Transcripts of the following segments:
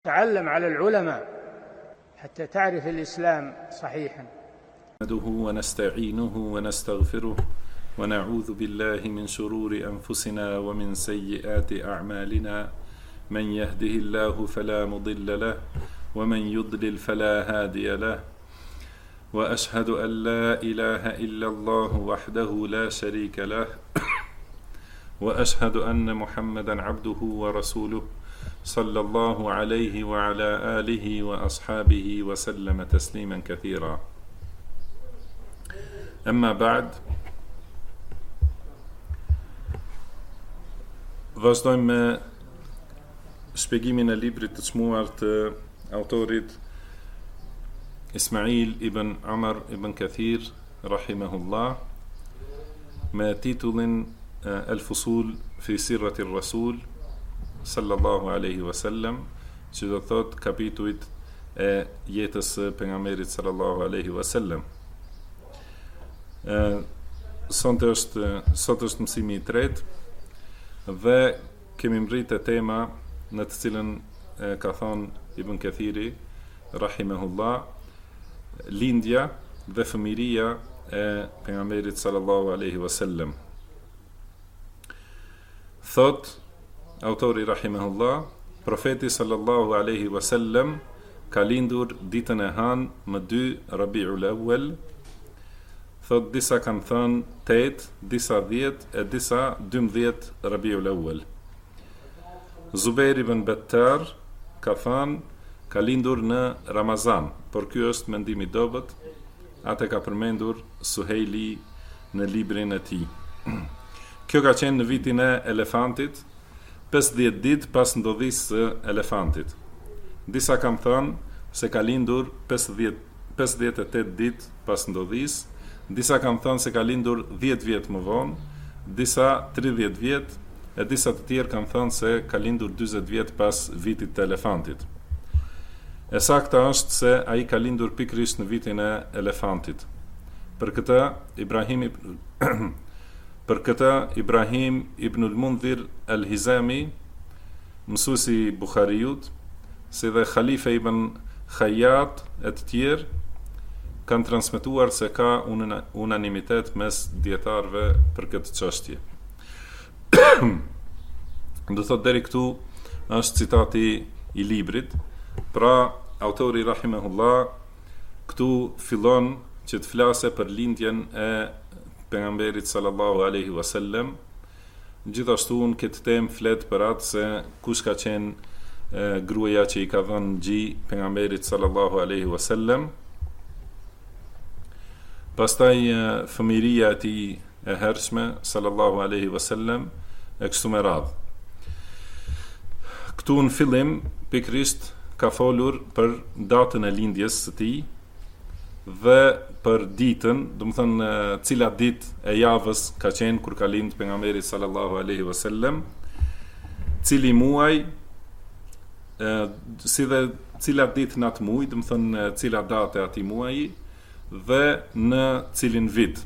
تعلم على العلماء حتى تعرف الإسلام صحيحا. نحمده ونستعينه ونستغفره ونعوذ بالله من شرور أنفسنا ومن سيئات أعمالنا، من يهده الله فلا مضل له ومن يضلل فلا هادي له، وأشهد أن لا إله إلا الله وحده لا شريك له وأشهد أن محمدا عبده ورسوله صلى الله عليه وعلى آله وأصحابه وسلم تسليما كثيرا. أما بعد، vazhdojmë me shpjegimin e librit të çmuar të autorit Ismail ibn Amr ibn Kathir rahimahullah, me titullin El-Fusul fi Sirrati Rasul sallallahu alaihi wasallam, që do thot kapitujt e jetës së pejgamberit sallallahu alaihi wasallam. Sot është mësimi i tretë dhe kemi mbërritë tema në të cilën ka thonë Ibn Kathiri rahimahullah, lindja dhe fëmiria e pejgamberit sallallahu alaihi wasallam. Thot autori rahimahullah, profeti sallallahu alaihi wasallam ka lindur ditën e hanë më 2 Rabiul Awwal. Thot disa kanë thënë 8, disa 10 e disa 12 Rabiul Awwal. Zubair ibn Battar ka thënë ka lindur në Ramazan, por ky është mendim i dobët, atë ka përmendur Suhejli në librin e tij. Kjo ka qenë në vitin e elefantit, 50 ditë pas ndodhisë së elefantit. Disa kanë thënë se ka lindur 58 ditë pas ndodhisë, disa kanë thënë se ka lindur 10 vjet më vonë, disa 30 vjet, e disa të tjerë kanë thënë se ka lindur 40 vjet pas vitit të elefantit. E sakta është se ai ka lindur pikërisht në vitin e elefantit. Për këtë Ibrahim ibn al-Mundhir al-Hizami, mësuesi Buhariut, si dhe Khalife ibn Khayyat e të tjerë, kanë transmetuar se ka unanimitet mes dietarëve për këtë çështje. Do thot deri këtu është citati i librit. Pra autori rahimahullah këtu fillon që të flasë për lindjen e pejgamberit sallallahu alaihi wasallam. Gjithashtu në këtë temë flet për atë se kush ka qenë gruaja që i ka dhënë gji pejgamberit sallallahu alaihi wasallam. Pastaj fëmiria e tij e hershme sallallahu alaihi wasallam e kështu me radhë. Këtu në fillim pikërisht ka folur për datën e lindjes së tij dhe për ditën, do të thënë cila ditë e javës ka qenë kur ka lind pejgamberi sallallahu alaihi wasallam, cili muaj, si dhe cila ditë në atë muaj, do të thënë cila datë e atij muaji dhe në cilin vit.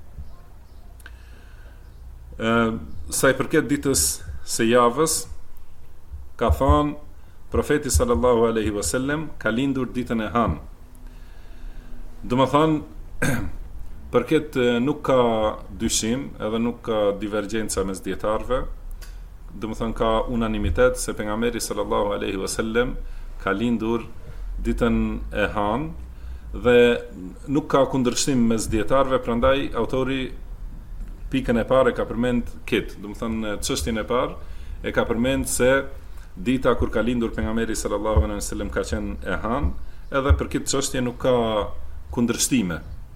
Sa i përket ditës së javës, ka thënë profeti sallallahu alaihi wasallam ka lindur ditën e hanë. Do më thënë, për këtë nuk ka dyshim, edhe nuk ka divergjenca mes dietarëve. Do më thënë ka unanimitet se pejgamberi sallallahu alaihi wasallam ka lindur ditën e hanë dhe nuk ka kundërshtim mes dietarëve, prandaj autori pikën e parë ka përmend këtë. Do më thënë çështjen e parë e ka përmend se dita kur ka lindur pejgamberi sallallahu alaihi wasallam ka qenë e hanë, edhe për këtë çështje nuk ka kundërshtime.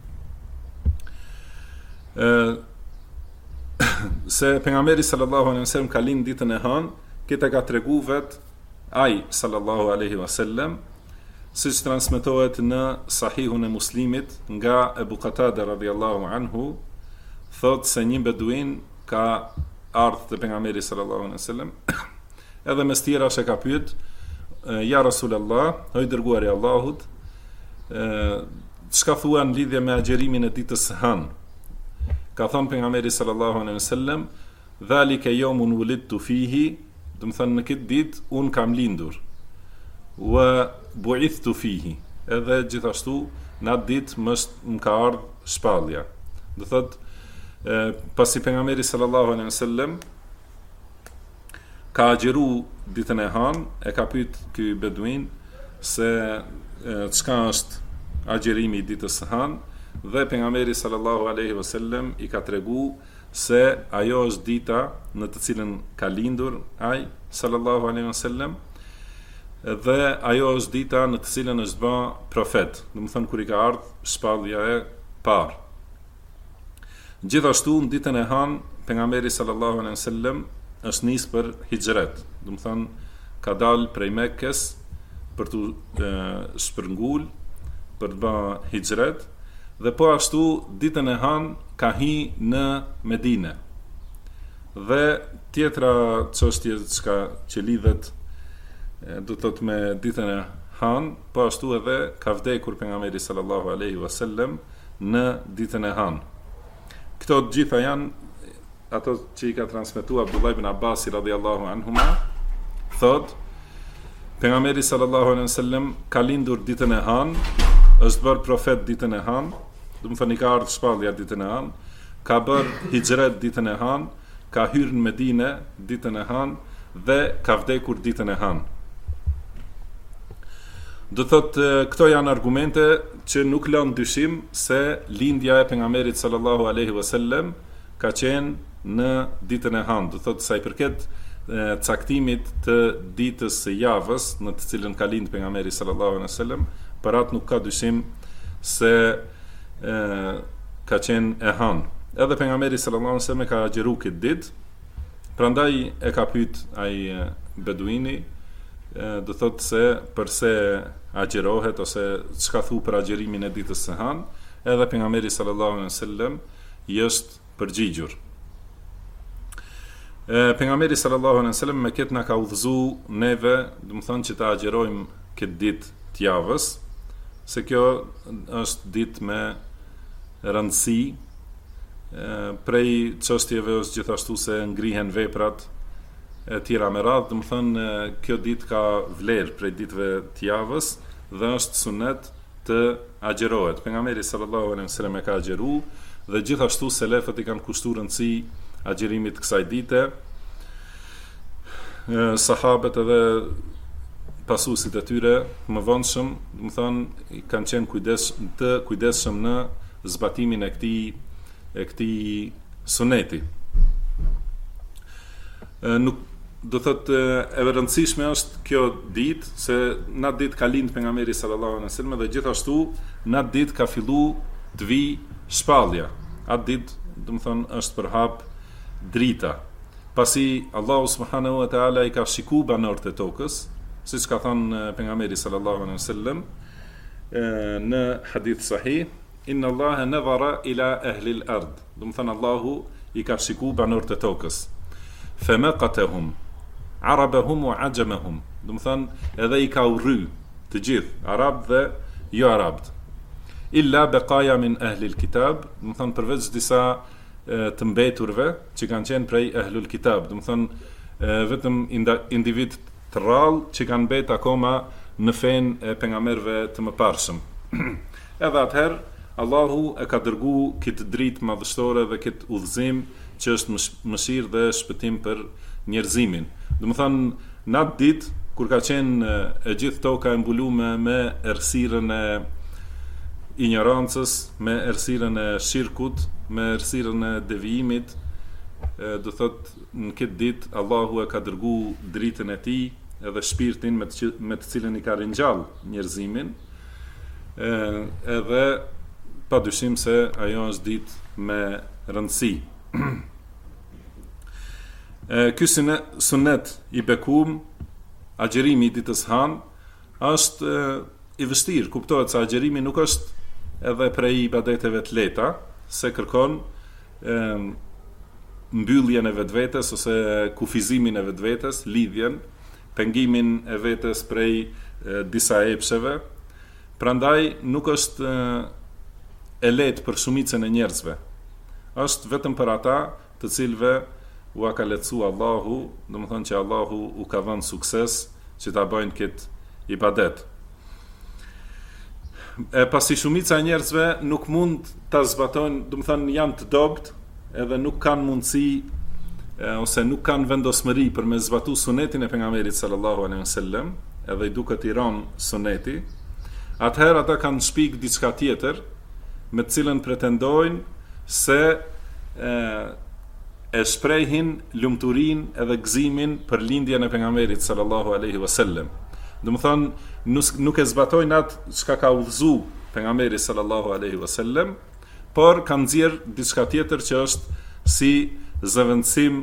Se pejgamberi sallallahu alaihi wasallam ka lind ditën e hanë, këtë ka tregu vet ai sallallahu alaihi wasallam, siç transmetohet në Sahihun e Muslimit nga Ebu Qatada radhiyallahu anhu, thot se një beduin ka ardhur te pejgamberi sallallahu alaihi wasallam, edhe mes tjera se ka pyet, ja Rasulullah, o i dërguari i Allahut, çka thua në lidhje me agjerimin e ditës së hanë? Ka thënë pejgamberi sallallahu alaihi wasallam, "Dhalika yawmun wulidtu fihi", do të thënë në këtë ditë un kam lindur. wa bu'ithtu fihi. Edhe gjithashtu në atë ditë më ka ardhur shpallja. Do thot pasi pejgamberi sallallahu alaihi wasallam ka agjeru ditën e hanë, e ka pyet ky beduin se çka është agjerimi i ditës së hanë, dhe pejgamberi sallallahu alaihi wasallam i ka tregu se ajo është dita në të cilën ka lindur ai sallallahu alaihi wasallam, dhe ajo është dita në të cilën është bë profet, do të thonë kur i ka ardhur shpallja e parë. Gjithashtu në ditën e hanë pejgamberi sallallahu alaihi wasallam është nis për hijret, do të thonë ka dalë prej Mekkës për të shpërngul, për të bërë hijret, dhe po ashtu ditën e hanë ka hi në Medinë. Dhe tjetra çështje që lidhet do të thotë me ditën e hanë, po ashtu edhe ka vdekur pejgamberi sallallahu alaihi wasallam në ditën e hanë. Këto të gjitha janë ato që i ka transmetuar Abdullah ibn Abbas radhiyallahu anhuma, thot pejgamberi sallallahu alaihi wasallam ka lindur ditën e hanë, është bërë profet ditën e hanë, do të thonë i ka ardhur shpallja ditën e hanë, ka bërë hijret ditën e hanë, ka hyrë në Medinë ditën e hanë dhe ka vdekur ditën e hanë. Do thotë këto janë argumente që nuk lën dyshim se lindja e pejgamberit sallallahu alaihi wasallam ka qenë në ditën e hanë. Do thotë sa i përket caktimit të ditës së javës në të cilën ka lindur pejgamberi sallallahu alaihi wasallam, për atë nuk ka dyshim se ka qenë e hanë. Edhe pejgamberi sallallahu alaihi wasallam ka agjeru këtë ditë, prandaj e ka pyet ai beduini, do thotë se përse agjerohet ose çka thu për agjerimin e ditës së hanë, edhe pejgamberi sallallahu alaihi wasallam i është përgjigjur. Pejgamberi sallallahu alaihi wasallam me këtë na ka udhëzu neve, do të thonë që ta agjerojmë këtë ditë të javës, se kjo është ditë me rëndësi. Prej çështjeve është gjithashtu se ngrihen veprat e tjera me radhë, do të thonë kjo ditë ka vlerë prej ditëve të javës dhe është sunet të agjerohet. Pejgamberi sallallahu alaihi wasallam e ka agjeru dhe gjithashtu selefët i kanë kushtuar rëndësi agjerimit kësaj dite. Sahabët edhe pasuesit e tyre më vonshëm, do të thonë kanë qenë kujdesshëm në zbatimin e këtij suneti. Nuk do thotë e rëndësishme është kjo ditë, se në atë ditë ka lind pejgamberi sallallahu alaihi wasallam dhe gjithashtu në atë ditë ka filluar të vi shpallja. Atë ditë, do të thonë, është për hap drita. Pasi Allahu subhanahu wa taala i ka shikuar banorët e tokës, siç ka thënë pejgamberi sallallahu alaihi wasallam në hadith sahih, inna Allaha nadhara ila ahli al-ard. Do të thonë Allahu i ka shikuar banorët e tokës. Famaqatahum arabahum wa ajamahum, do të thonë edhe i ka urry të gjithë arab dhe jo arabët, illa baqaya min ahli al-kitab, do të thonë përveç disa të mbeturve që kanë qenë prej ahlul kitab, do të thonë vetëm individ të rrallë që kanë mbetë akoma në fenë e pejgamberëve të mëparshëm. Edhe atëherë Allahu e ka dërgu këtë dritë madhështore dhe këtë udhëzim që është mëshirë dhe shpëtim për njerëzimin. Do të thonë në atë ditë kur ka qenë e gjithë toka e mbuluar me errësirën e ignorancës, me errësirën e shirkut, me errësirën e devijimit, do thotë në këtë ditë Allahu e ka dërgu dritën e tij edhe shpirtin me të cilën i ka ringjall njerëzimin, edhe pa dyshim se ajo është ditë me rëndësi. Ky sunet i bekum, agjerimi i ditës hanë, është i vështirë. Kuptohet se agjerimi nuk është edhe prej ibadeteve të lehta, se kërkon mbylljen e vetvetes ose kufizimin e vetvetes, lidhjen, pengimin e vetes prej disa epsheve. Prandaj nuk është e lehtë për shumicën e njerëzve. Është vetëm për ata të cilëve u ka lehtësuar Allahu, do të thonë që Allahu u ka vënë sukses që ta bëjnë këtë ibadet. Pasi shumica e njerëzve nuk mund ta zbatojnë, do të thënë janë të dopt, edhe nuk kanë mundësi ose nuk kanë vendosmëri për me zbatu sunetin e pejgamberit sallallahu alaihi wasallam, edhe i duket i ron suneti, atëherë ata kanë shpik diçka tjetër, me të cilën pretendojnë se e shprehin lumturinë edhe gëzimin për lindjen e pejgamberit sallallahu alaihi wasallam. Do të thonë nuk e zbatojnë atë çka ka udhëzu pejgamberi sallallahu alaihi wasallam, por kanë nxjerr diçka tjetër që është si zëvendësim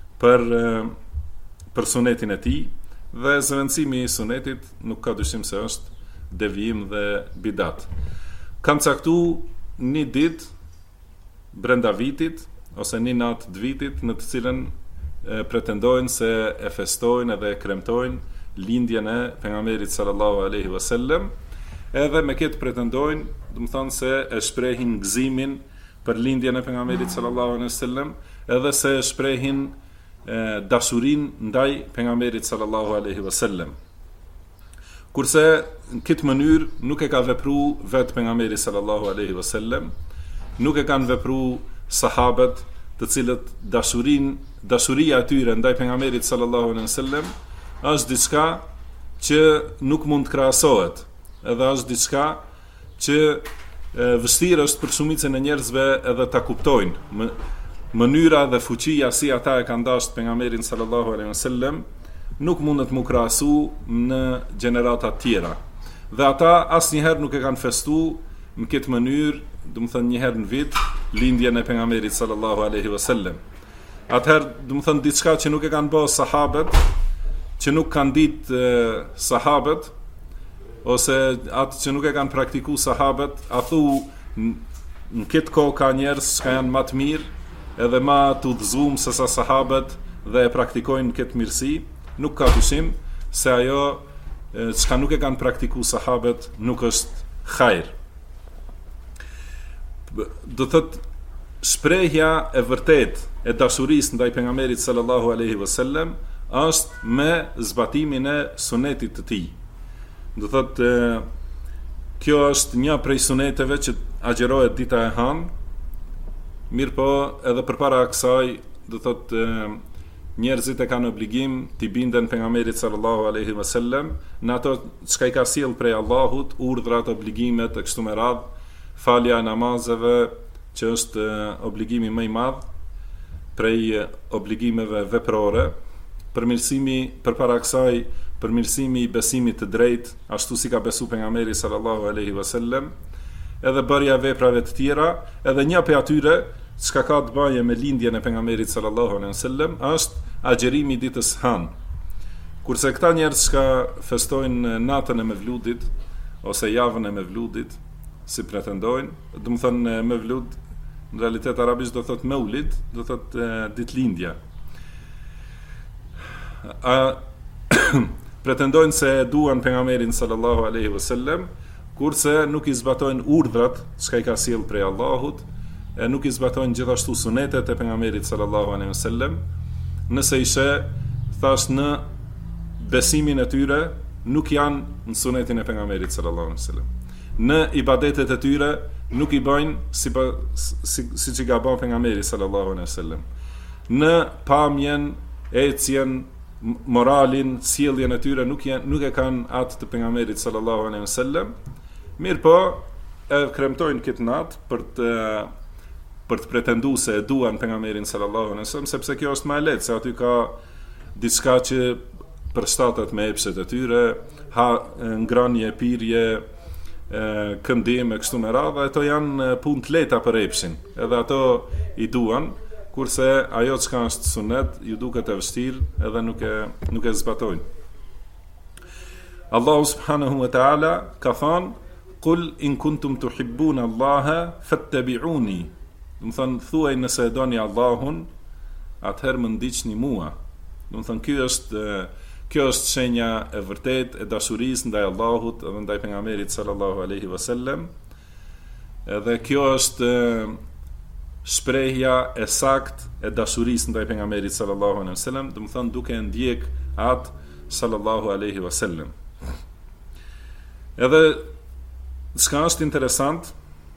për sunetin e tij, dhe zëvendësimi i sunetit nuk ka dyshim se është devijim dhe bidat. Kanë caktuar një ditë brenda vitit ose një natë të vitit në të cilën pretendojnë se e festojnë edhe e kremtojnë lindjen e pejgamberit sallallahu alaihi wasallam, edhe me këtë pretendojnë, do të thonë se e shprehin gëzimin për lindjen e pejgamberit sallallahu alaihi wasallam, edhe se e shprehin dashurinë ndaj pejgamberit sallallahu alaihi wasallam. Kurse në këtë mënyrë nuk e ka vepruar vetë pejgamberi sallallahu alaihi wasallam, nuk e kanë vepruar sahabët, të cilët dashuria e tyre ndaj pejgamberit sallallahu alaihi wasallam është diçka që nuk mund të krahasohet, edhe është diçka që vështirë është për shumicën e njerëzve edhe ta kuptojnë. Mënyra dhe fuqia si ata e kanë dashur pejgamberin sallallahu alaihi wasallam nuk mundet mu krahasu në gjenerata tjera. Dhe ata asnjëherë nuk e kanë festuar në këtë mënyrë, do të thënë një herë në vit, lindjen e pejgamberit sallallahu alaihi wasallam. Atëherë, do të thënë diçka që nuk e kanë bërë sahabët, që nuk kanë ditë sahabët, ose atë që nuk e kanë praktikuar sahabët, a thu në këtë kohë ka njerëz që janë më të mirë, edhe më të udhëzuar se sa sahabët dhe e praktikojnë këtë mirësi, nuk ka dyshim se ajo çka nuk e kanë praktikuar sahabët nuk është hajër. Do thotë shprehja e vërtet e dashurisë ndaj pejgamberit sallallahu alaihi wasallam është me zbatimin e sunetit të tij. Do thotë kjo është një prej suneteve që agjerohet dita e hanë, mirë po edhe përpara kësaj, do thotë njerëzit e kanë obligim t'i binden pejgamberit sallallahu alaihi wasallam në ato çka i ka sjell prej Allahut, urdhrat, obligimet e kështu me radhë, falja e namazeve, që është obligimi më i madh prej obligimeve veprore, përmirësimi përpara kësaj, përmirësimi i besimit të drejtë, ashtu si ka besu pejgamberi sallallahu alaihi wasallam, edhe bërja veprave të tjera, edhe një prej atyre çka ka të bëjë me lindjen e pejgamberit sallallahu alaihi wasallam është agjerimi i ditës Han. Kurse këta njerëz që festojnë natën e Mevludit ose javën e Mevludit, si pretendojnë, do të thonë Mevlud në realitet arabisht do thotë Maulid, do thotë ditëlindja. Pretendojnë se duan pejgamberin sallallahu alaihi wasallam, kurse nuk i zbatojnë urdhrat që i ka sjell prej Allahut, e nuk i zbatojnë gjithashtu sunetet e pejgamberit sallallahu alaihi wasallam. Nëse ishe thash në besimin e tyre nuk janë në sunetin e pejgamberit sallallahu alaihi wasallam. Në ibadetet e tyre nuk i bëjnë si që ka bën pejgamberi sallallahu alaihi wasallam. Në pamjen, ecjen, moralin, sjelljen e tyre nuk e kanë atë të pejgamberit sallallahu alaihi wasallam. Mirë po, e kremtojnë këtë natë për të pretenduar se e duan pejgamberin sallallahu alaihi wasallam, sepse kjo është më e lehtë, se aty ka diçka që përshtatet me epshet e tyre, ngranje, pirje, këndim e kështu me radhë, ato janë punë të lehta për epshin, edhe ato i duan, kurse ajo çka është sunet ju duket e vështirë edhe nuk e zbatojnë. Allahu subhanahu wa ta'ala ka thënë: "Qul in kuntum tuhibbuna Allaha fattabi'uni." Do të thonë, thuaj nëse e doni Allahun, atëherë më ndiqni mua. Do të thonë, kjo është shenja e vërtet e dashurisë ndaj Allahut dhe ndaj pejgamberit sallallahu alaihi wasallam. Edhe kjo është shprehja e saktë e dashurisë ndaj pejgamberit sallallahu alaihi wasallam, do të thonë duke ndjek atë sallallahu alaihi wasallam. Edhe çka është interesant,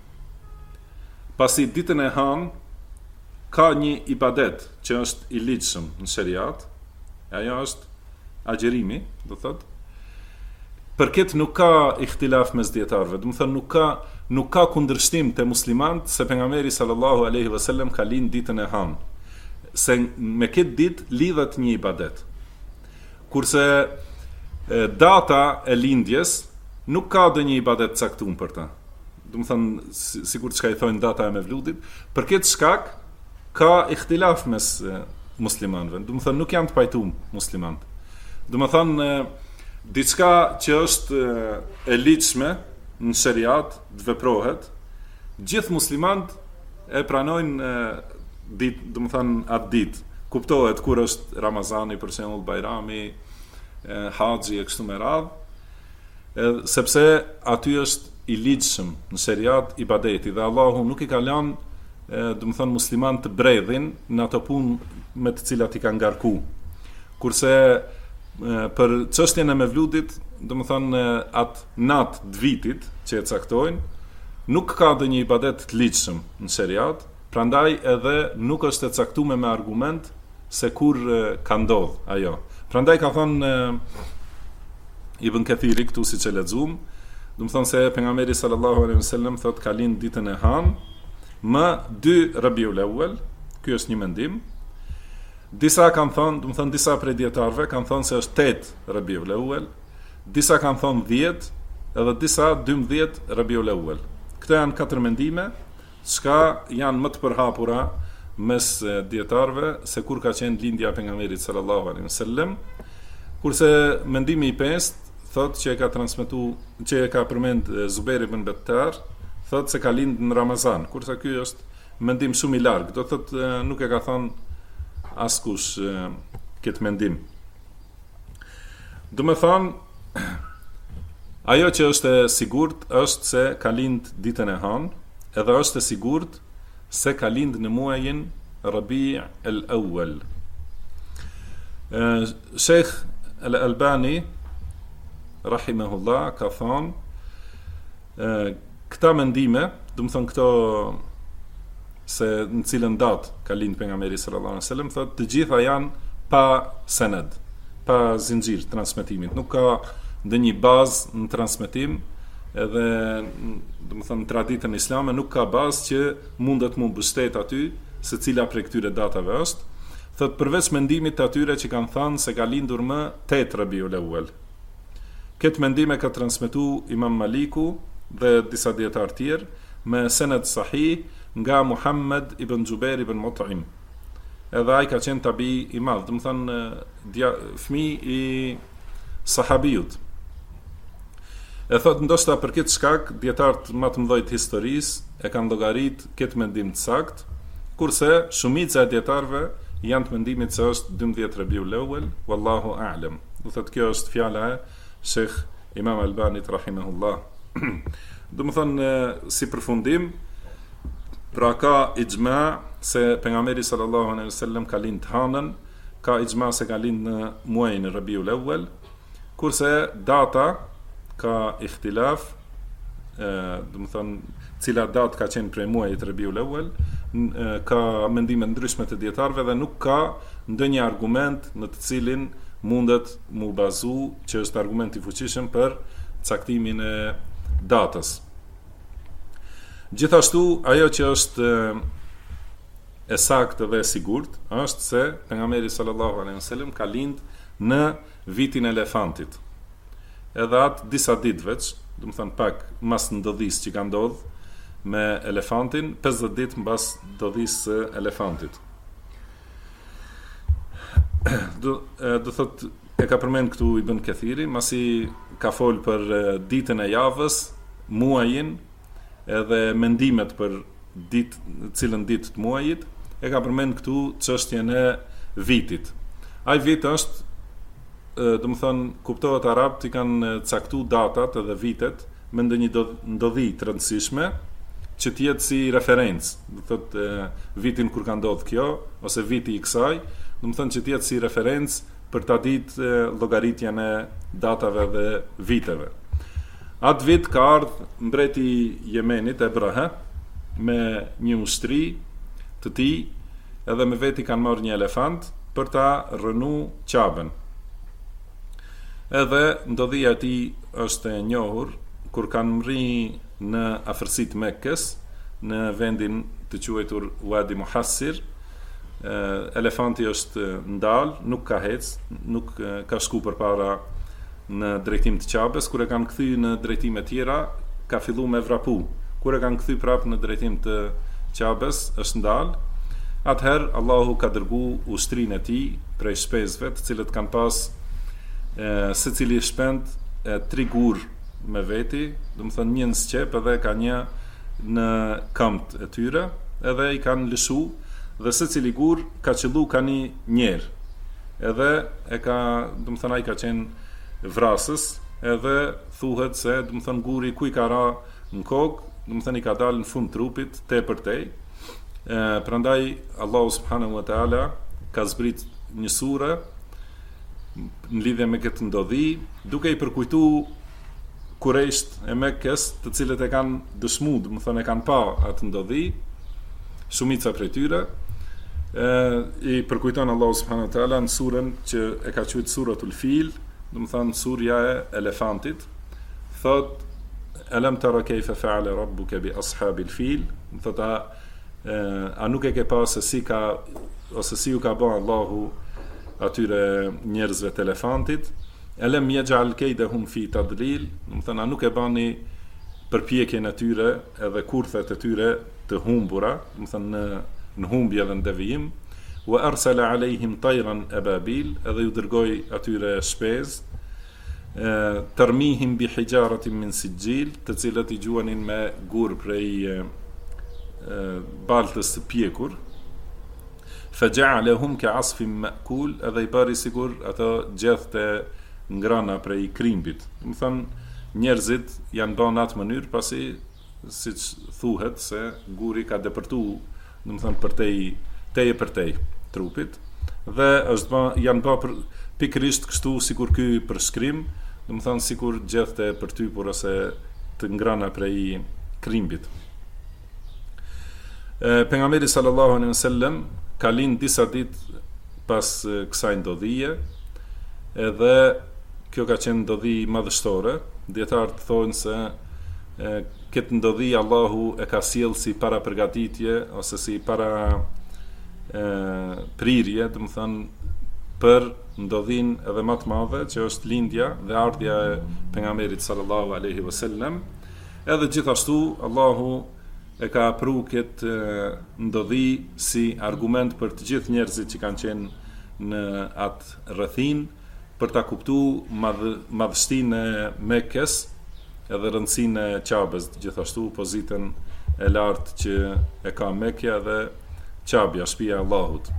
pasi ditën e Han ka një ibadet që është i ligjshëm në sheriat, ajo është agjerimi, do thotë. Për këtë nuk ka ihtilaf mes dietarëve, do të thonë nuk ka kundërshtim te muslimanët se pejgamberi sallallahu alaihi wasallam ka lind ditën e Han. Se me këtë ditë lidhet një ibadet. Kurse data e lindjes nuk ka ndonjë ibadet caktuar për ta. Do të thonë sikur çka i thonë data e Mevludit, për këtë shkak ka ihtilaf mes muslimanëve. Do të thonë nuk janë të pajtuar muslimanët. Do të thonë diçka që është e ligjshme në sheriat të veprohet, gjithë muslimanët e pranojnë ditë, do të thonë atë ditë. Kuptohet kur është Ramazani, për shembull Bajrami, Haxhi e kështu me radhë, sepse aty është i ligjshëm në sheriat ibadeti dhe Allahu nuk i ka lënë, do të thonë musliman të bredhin në ato punë me të cilat i kanë ngarku. Kurse për çështjen e Mevludit, do të thonë atë natë të vitit që e caktojnë, nuk ka ndonjë ibadet të ligjshëm në sheriat, prandaj edhe nuk është e caktuar me argument se kur ka ndodh ajo. Prandaj ka thonë Ibn Kathiri këtu siç e lexuam, do të thonë se pejgamberi sallallahu alaihi wasallam thotë ka lind ditën e Han më 2 Rabiul Awwal, ky është një mendim. Disa kanë thonë, do të thonë disa prej dietarëve kanë thonë se është 8 Rabiul Awwal, disa kanë thonë 10 edhe disa 12 Rabiul Awwal. Këto janë 4 mendime, çka janë më të përhapura mes dietarëve se kur ka qenë lindja e pejgamberit sallallahu alaihi wasallam. Kurse mendimi i 5 thotë që e ka transmetuar, që e ka përmend Zubair ibn Battar, thotë se ka lind në Ramazan, kurse ky është mendim shumë i larg, do thotë nuk e ka thënë askush këtë mendim. Do të thonë ajo që është e sigurt është se ka lind ditën e Han, edhe është e sigurt se ka lind në muajin Rabi' al-Awwal. Sheikh Al-Albani rahimahullah ka thonë këta mendime, do të thonë këto se në cilën datë ka lind pejgamberi sallallahu alaihi wasallam, thotë të gjitha janë pa sened, pa zinxhir transmetimit. Nuk ka ndonjë bazë në transmetim, edhe do të thonë në traditën islame nuk ka bazë që mundet mu mbështet aty se cila prej këtyre datave është. Thotë përveç mendimit të atyre që kanë thënë se ka lindur më 8 Rabiul Awwal. Këtë mendime ka transmetuar Imam Maliku dhe disa dietar tjerë me sened sahih nga Muhammad ibn Jubair ibn Mut'im. Edhe ai ka qenë tabi i madh, do të thonë fëmijë i sahabiut. E thotë ndoshta për këtë shkak dietarët më të mëdhenj të historisë e kanë llogarit këtë mendim të saktë, kurse shumica e dietarëve janë të mendimit se është 12 Rabiul Awwal, wallahu a'lam. Do thotë kjo është fjala e Sheikh Imam Albanit rahimahullah. Do të thonë si përfundim, pra ka ixhma se pejgamberi sallallahu alaihi wasallam ka lind Hanën, ka ixhma se ka lind në muajin Rabiul Awwal, kurse data ka ikhtilaf, do të thonë cila datë ka qenë prej muajit Rabiul Awwal, ka mendime ndryshme të dietarëve dhe nuk ka ndonjë argument në të cilin mundet mu bazu që është argument i fuqishëm për caktimin e datës. Gjithashtu ajo që është e saktë dhe e sigurt është se pejgamberi sallallahu alaihi wasallam ka lind në vitin e elefantit. Edhe atë disa ditë veç, do të thonë pak mas ndodhisë që ka ndodhur me elefantin, 50 ditë mbas ndodhisë së elefantit. Do thotë e ka përmend këtu Ibn Kathiri, masi ka fol për ditën e javës, muajin, edhe mendimet për cilën ditë të muajit, e ka përmend këtu çështjen e vitit. Ai vit është, do të thonë, kuptohet arabët i kanë caktuar datat edhe vitet me ndonjë ndodhi të rëndësishme që të jetë si referencë. Do thotë vitin kur ka ndodhur kjo ose viti i kësaj, do të thonë që të jetë si referencë për ta ditë llogaritjen e datave dhe viteve. Atë vit ka ardhur mbreti i Yemenit, Ebraha, me një ushtri të tij, edhe me veti kanë marrë një elefant për ta rënu Qabën. Edhe ndodhia e tij është e njohur kur kanë mri në afërsitë të Mekkës, në vendin të quajtur Wadi Muhassir. Elefanti është ndal, nuk ka hec, nuk ka shku përpara në drejtim të Qabës. Kur e kanë kthy në drejtime tjera, ka filluar me vrapu. Kur e kanë kthy prapë në drejtim të Qabës, është ndal. Atëherë Allahu ka dërgu ushtrinë e tij prej shpesëve, të cilët kanë pas secili shpend 3 gur me veti, do të thënë një në sqep edhe ka një në këmbët e tyre, edhe i kanë lëshu, dhe secili gur ka qellu ka një njerë, edhe e ka, do të thënë ai ka qenë vrasës, edhe thuhet se, do të thënë guri ku i ka ra në kokë, do të thënë i ka dalë në fund trupit tepër tej. Prandaj Allahu subhanahu wa taala ka zbrit një sure në lidhje me këtë ndodhi, duke i përkujtuar Kurejsht e Mekkës, të cilët e kanë dëshmuar, do të thënë e kanë pa atë ndodhi, shumica prej tyre, i përkujton Allahu subhanahu wa taala në surën që e ka quajtur suratul Fil, do të thënë surja e elefantit. Thot alam tara kayfa fa'ala rabbuka bi ashabil fil, thot a nuk e ke pa se si ka ose si u ka bën Allahu atyre njerëzve të elefantit. Alam yaj'al kaydahum fi tadlil, do të thënë a nuk e bani përpjekjen e tyre edhe kurthet e tyre të humbura, do të thënë në humbje dhe në devijim. Wa arsala alehim tayran ababil, edhe ju dërgoi atyre shpezë, tërmihim bi hijaratin min sijil, të cilët i gjuanin me gur prej baltës të pjekur. Faja'alahum ka'asfin ma'kul, edhe i bari sigur ato gjethte ngrana prej krimbit. Do të thënë njerëzit janë bën në atë mënyrë pasi siç thuhet se guri ka depërtuar, do të thënë për tej trupit, dhe janë bën pikërisht kështu sikur ky përshkrim, do të thënë sikur gjethte për typur ose të ngrana prej krimbit. Pejgamberi sallallahu alaihi wasallam ka lind disa ditë pas kësaj ndodhie, edhe kjo ka qenë ndodhi madhështore. Dietarët thonë se këtë ndodhi Allahu e ka sjell si para përgatitje ose si para prirje, do të thënë për ndodhin edhe më të madhe që është lindja dhe ardhja e pejgamberit sallallahu alaihi wasallam. Edhe gjithashtu Allahu e ka pru këtë ndodhi si argument për të gjithë njerëzit që kanë qenë në atë rrethin, për ta kuptuar madhështinë e Mekkës edhe rëndësinë e Qabës, gjithashtu pozitën e lartë që e ka Mekja dhe Qabja, shtëpia e Allahut.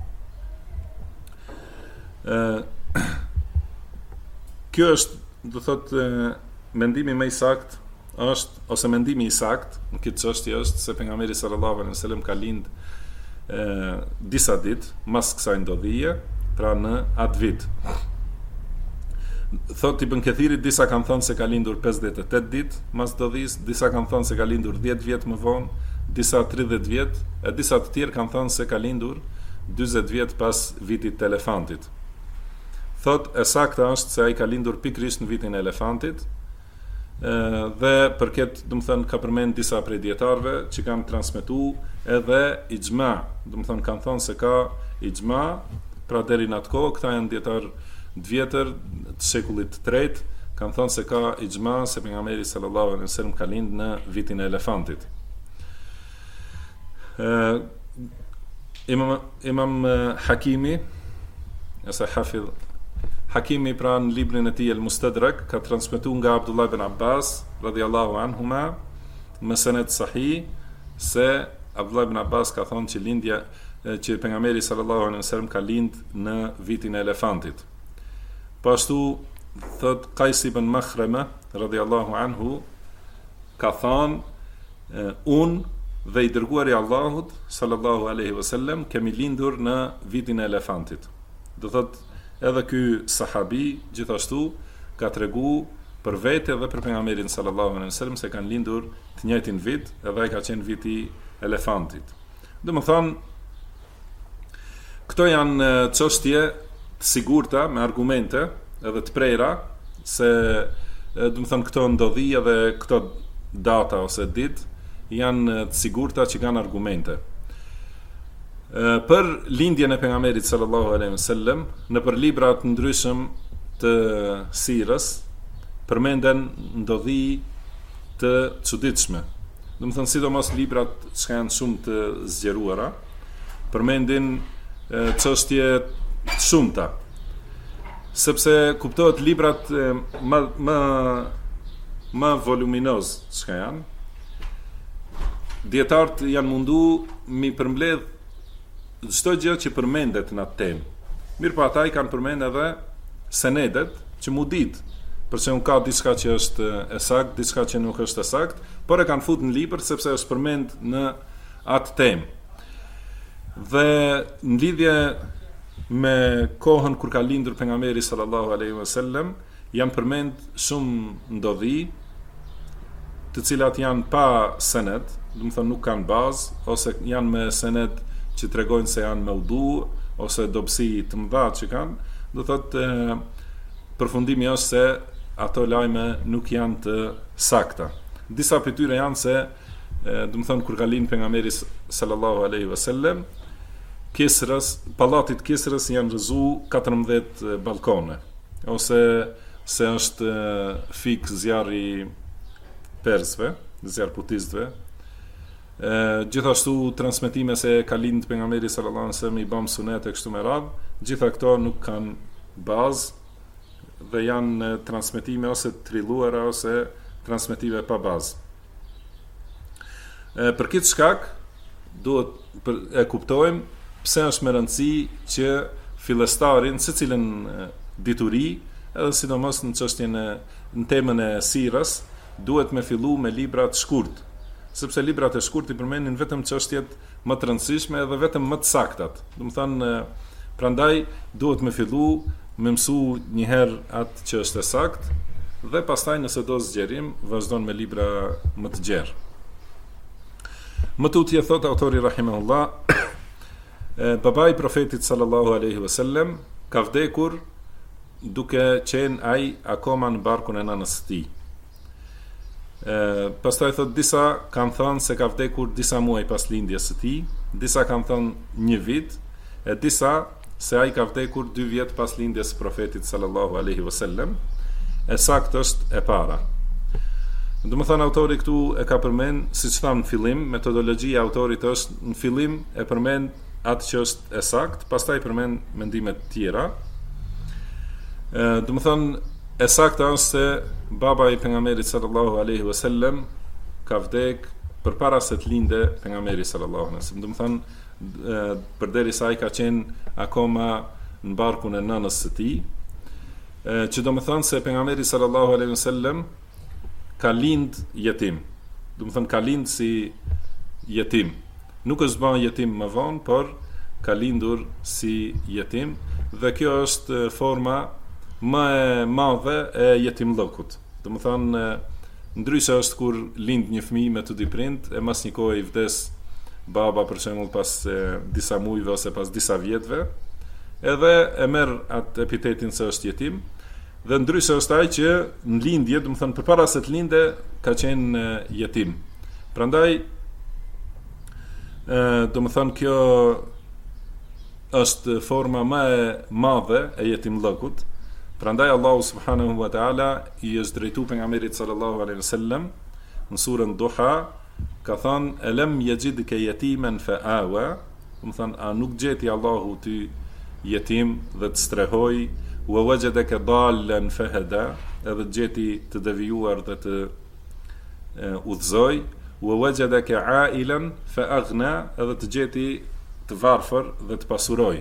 Kjo është, do thotë, mendimi më i saktë është, ose mendimi i saktë në këtë çështje është se pejgamberi sallallahu alaihi wasallam ka lind disa ditë mas kësaj ndodhie, pra në atë vit. Thot Ibn Kathiri, disa kanë thënë se ka lindur 58 ditë mas ndodhis, disa kanë thënë se ka lindur 10 vjet më vonë, disa 30 vjet, e disa të tjerë kanë thënë se ka lindur 40 vjet pas vitit të elefantit. Thot e sakta është se ai ka lindur pikërisht në vitin e elefantit, dhe për këtë, do të thënë, ka përmend disa prej dietarëve që kanë transmetuar edhe ixhma, do të thënë kanë thënë se ka ixhma, pra deri në atë kohë këta janë dietarë të vjetër të shekullit të tretë, kanë thënë se ka ixhma se pejgamberi sallallahu alaihi wasallam ka lind në vitin e elefantit. Imam Hakimi, ose Hafidh Hakimi, pra në librin e tij El Mustadrak, ka transmetuar nga Abdullah ibn Abbas radhiyallahu anhuma me sanad sahih se Abdullah ibn Abbas ka thënë që lindja që pejgamberi sallallahu alaihi wasallam ka lind në vitin e elefantit. Pashtu thot Qais ibn Makhrama radhiyallahu anhu ka thënë unë dhe i dërguari i Allahut sallallahu alaihi wasallam kemi lindur në vitin e elefantit. Do thot edhe ky sahabi gjithashtu ka tregu për vete dhe për pejgamberin sallallahu alaihi wasallam se kanë lindur të njëjtin vit, edhe ai ka qenë viti i elefantit. Domethënë, këto janë çështje të sigurta me argumente edhe të prera se domethënë këto ndodhi edhe këto data ose ditë janë të sigurta që kanë argumente. Për lindjen e pejgamberit sallallahu alaihi wasallam në për libra të ndryshëm të sirës përmenden ndodhi të çuditshme. Domethënë sidomos librat që janë shumë të zgjeruara përmendin çështje të shumta. Sepse kuptohet librat më voluminoz që janë. Dietarët janë mundu mi përmbledh çdo gjë që përmendet në atë temë. Mirë po ata i kanë përmend edhe senedet që mu ditë, përse unë ka diçka që është e saktë, diçka që nuk është e saktë, por e kanë fut në libër sepse është përmend në atë temë. Dhe në lidhje me kohën kur ka lindur pejgamberi sallallahu alaihi wasallam, janë përmend shumë ndodhi, të cilat janë pa sened, do të thonë nuk kanë bazë, ose janë me sened që tregojnë se janë me udu ose dobësi të mëdha që kanë, do thotë përfundimi është se ato lajme nuk janë të sakta. Disa prej tyre janë se do të thonë kur ka lindur pejgamberi sallallahu alaihi wasallam, pallatit Kisrës janë rrëzu 14 balkone, ose se është fik zjarri persve, zjarr putistëve. Gjithashtu transmetime se ka lindur pejgamberi sallallahu alaihi wasallam i bëm sunet e kështu me radhë, gjitha këto nuk kanë bazë dhe janë transmetime ose të trilluara ose transmetime pa bazë. Për këtë shkak duhet e kuptojmë pse është me rëndësi që fillestarin secilën dituri, edhe sidomos në çështjen në temën e sirës, duhet me fillu me libra të shkurt, sepse librat e shkurt i përmendin vetëm çështjet më të rëndësishme edhe vetëm më të saktat. Do të thonë, prandaj duhet me fillu me mësu një herë atë që është e saktë dhe pastaj nëse do zgjerim, vazhdon me libra më të gjerë. Më tutje thot autori rahimahullah, babai i profetit sallallahu alaihi wasallam ka vdekur duke qenë ai akoma në barkun e nënës së tij. Pastaj thot disa kanë thënë se ka vdekur disa muaj pas lindjes së tij, disa kanë thënë 1 vit, e disa se ai ka vdekur 2 vjet pas lindjes së profetit sallallahu alaihi wasallam. E saktë është e para. Do të thënë autori këtu e ka përmend, siç thamë në fillim, metodologjia e autorit është në fillim e përmend atë që është e saktë, pastaj përmend mendime të tjera. Do të thënë e saktë është se baba i pejgamberit sallallahu alaihi wasallam ka vdek përpara se të linde pejgamberi sallallahu alaihi wasallam. Do të thënë përderisa ai ka qenë akoma në barkun e nënës së tij, që do të thënë se pejgamberi sallallahu alaihi wasallam ka lind jetim. Do të thënë ka lind si jetim. Nuk është bën jetim më vonë, por ka lindur si jetim, dhe kjo është forma më e madhe e jetimllëkut. Do të thonë, ndryshe është kur lind një fëmijë me të dy prind, e mas një kohë i vdes baba për shembull pas disa muajve ose pas disa vjetëve, edhe e merr atë epitetin se është jetim, dhe ndryshe është ai që në lindje, do të thonë përpara se të linde, ka qenë jetim. Prandaj do të thonë kjo është forma më e madhe e jetimllëkut. Prandaj Allahu subhanahu wa taala i është drejtuar pejgamberit sallallahu alaihi wasallam në surën Duha, ka thënë elem yajidka yatiman fa awa, do të thonë a nuk gjeti Allahu ty jetim dhe të strehoi, wa wajadaka dallan fahada, edhe të gjeti të devijuar dhe të udhëzoi, wa wajadaka ailan fa aghna, edhe të gjeti të varfër dhe të pasuroi.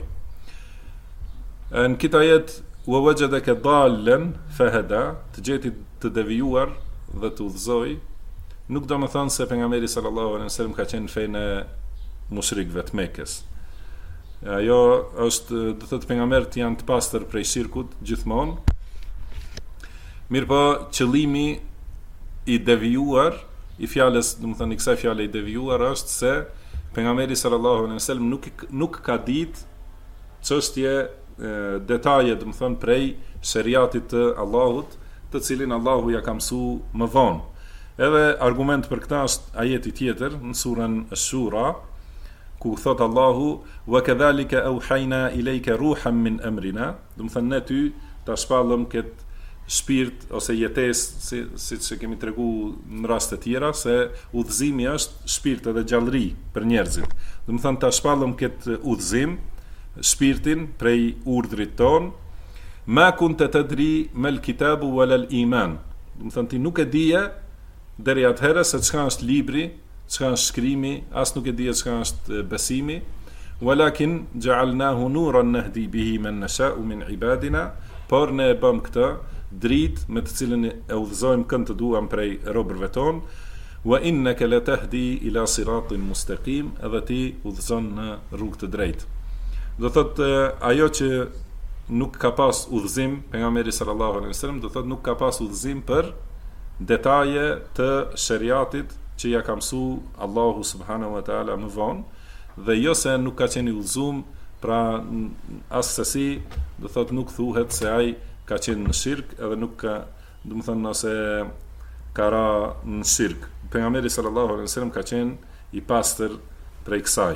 Në këtë ajet wa wajadaka dallan fahada, të gjeti të devijuar dhe të udhëzoi, nuk do të thonë se pejgamberi sallallahu alaihi wasallam ka qenë fenë mushrikëve të Mekës. Ajo është, do thotë pejgamberët janë të pastër prej shirkut gjithmonë. Mirë po, qëllimi i devijuar i fjalës, do të thënë i kësaj fjale i devijuar është se pejgamberi sallallahu alaihi wasallam nuk ka ditë çështje detaje, do të thënë prej shariatit të Allahut, të cilin Allahu ja ka mësuar më vonë. Edhe argument për këtë është ajeti tjetër në surën Ash-Shura, ku thot Allahu: "Wa kadhalika awhayna ilayka ruhan min amrina", do të thënë ne ty ta shpallëm këtë shpirt ose jetesë, siç e kemi treguar në raste të tjera, se udhëzimi është shpirt edhe gjallëri për njerëzit. Do të thënë ta shpallëm këtë udhëzim, shpirtin prej urdhrit ton, ma kunta tadri mal kitabu wala al iman. Do të thënë ti nuk e dije deri atëherë se çka është libri, çka është shkrimi, as nuk e dije çka është besimi. Walakin ja'alnahu nuran nahdi bihi man nasha'u min ibadina, por ne e bëm këtë dritë me të cilën e udhëzojmë kënd të duam prej robërve ton. Wa innaka latahdi ila siratin mustaqim, edhe ti udhëzon në rrugë të drejtë. Do thotë ajo që nuk ka pas udhëzim, pejgamberi sallallahu alaihi wasallam do thotë nuk ka pas udhëzim për detaje të shariatit që ja ka mësuar Allahu subhanahu wa taala më vonë, dhe jo se nuk ka qenë i udhëzuar, pra asesi do thotë nuk thuhet se ai ka qenë në shirk, edhe nuk ka, do të thonë nëse ka ra në shirk. Pejgamberi sallallahu alaihi wasallam ka qenë i pastër prej kësaj.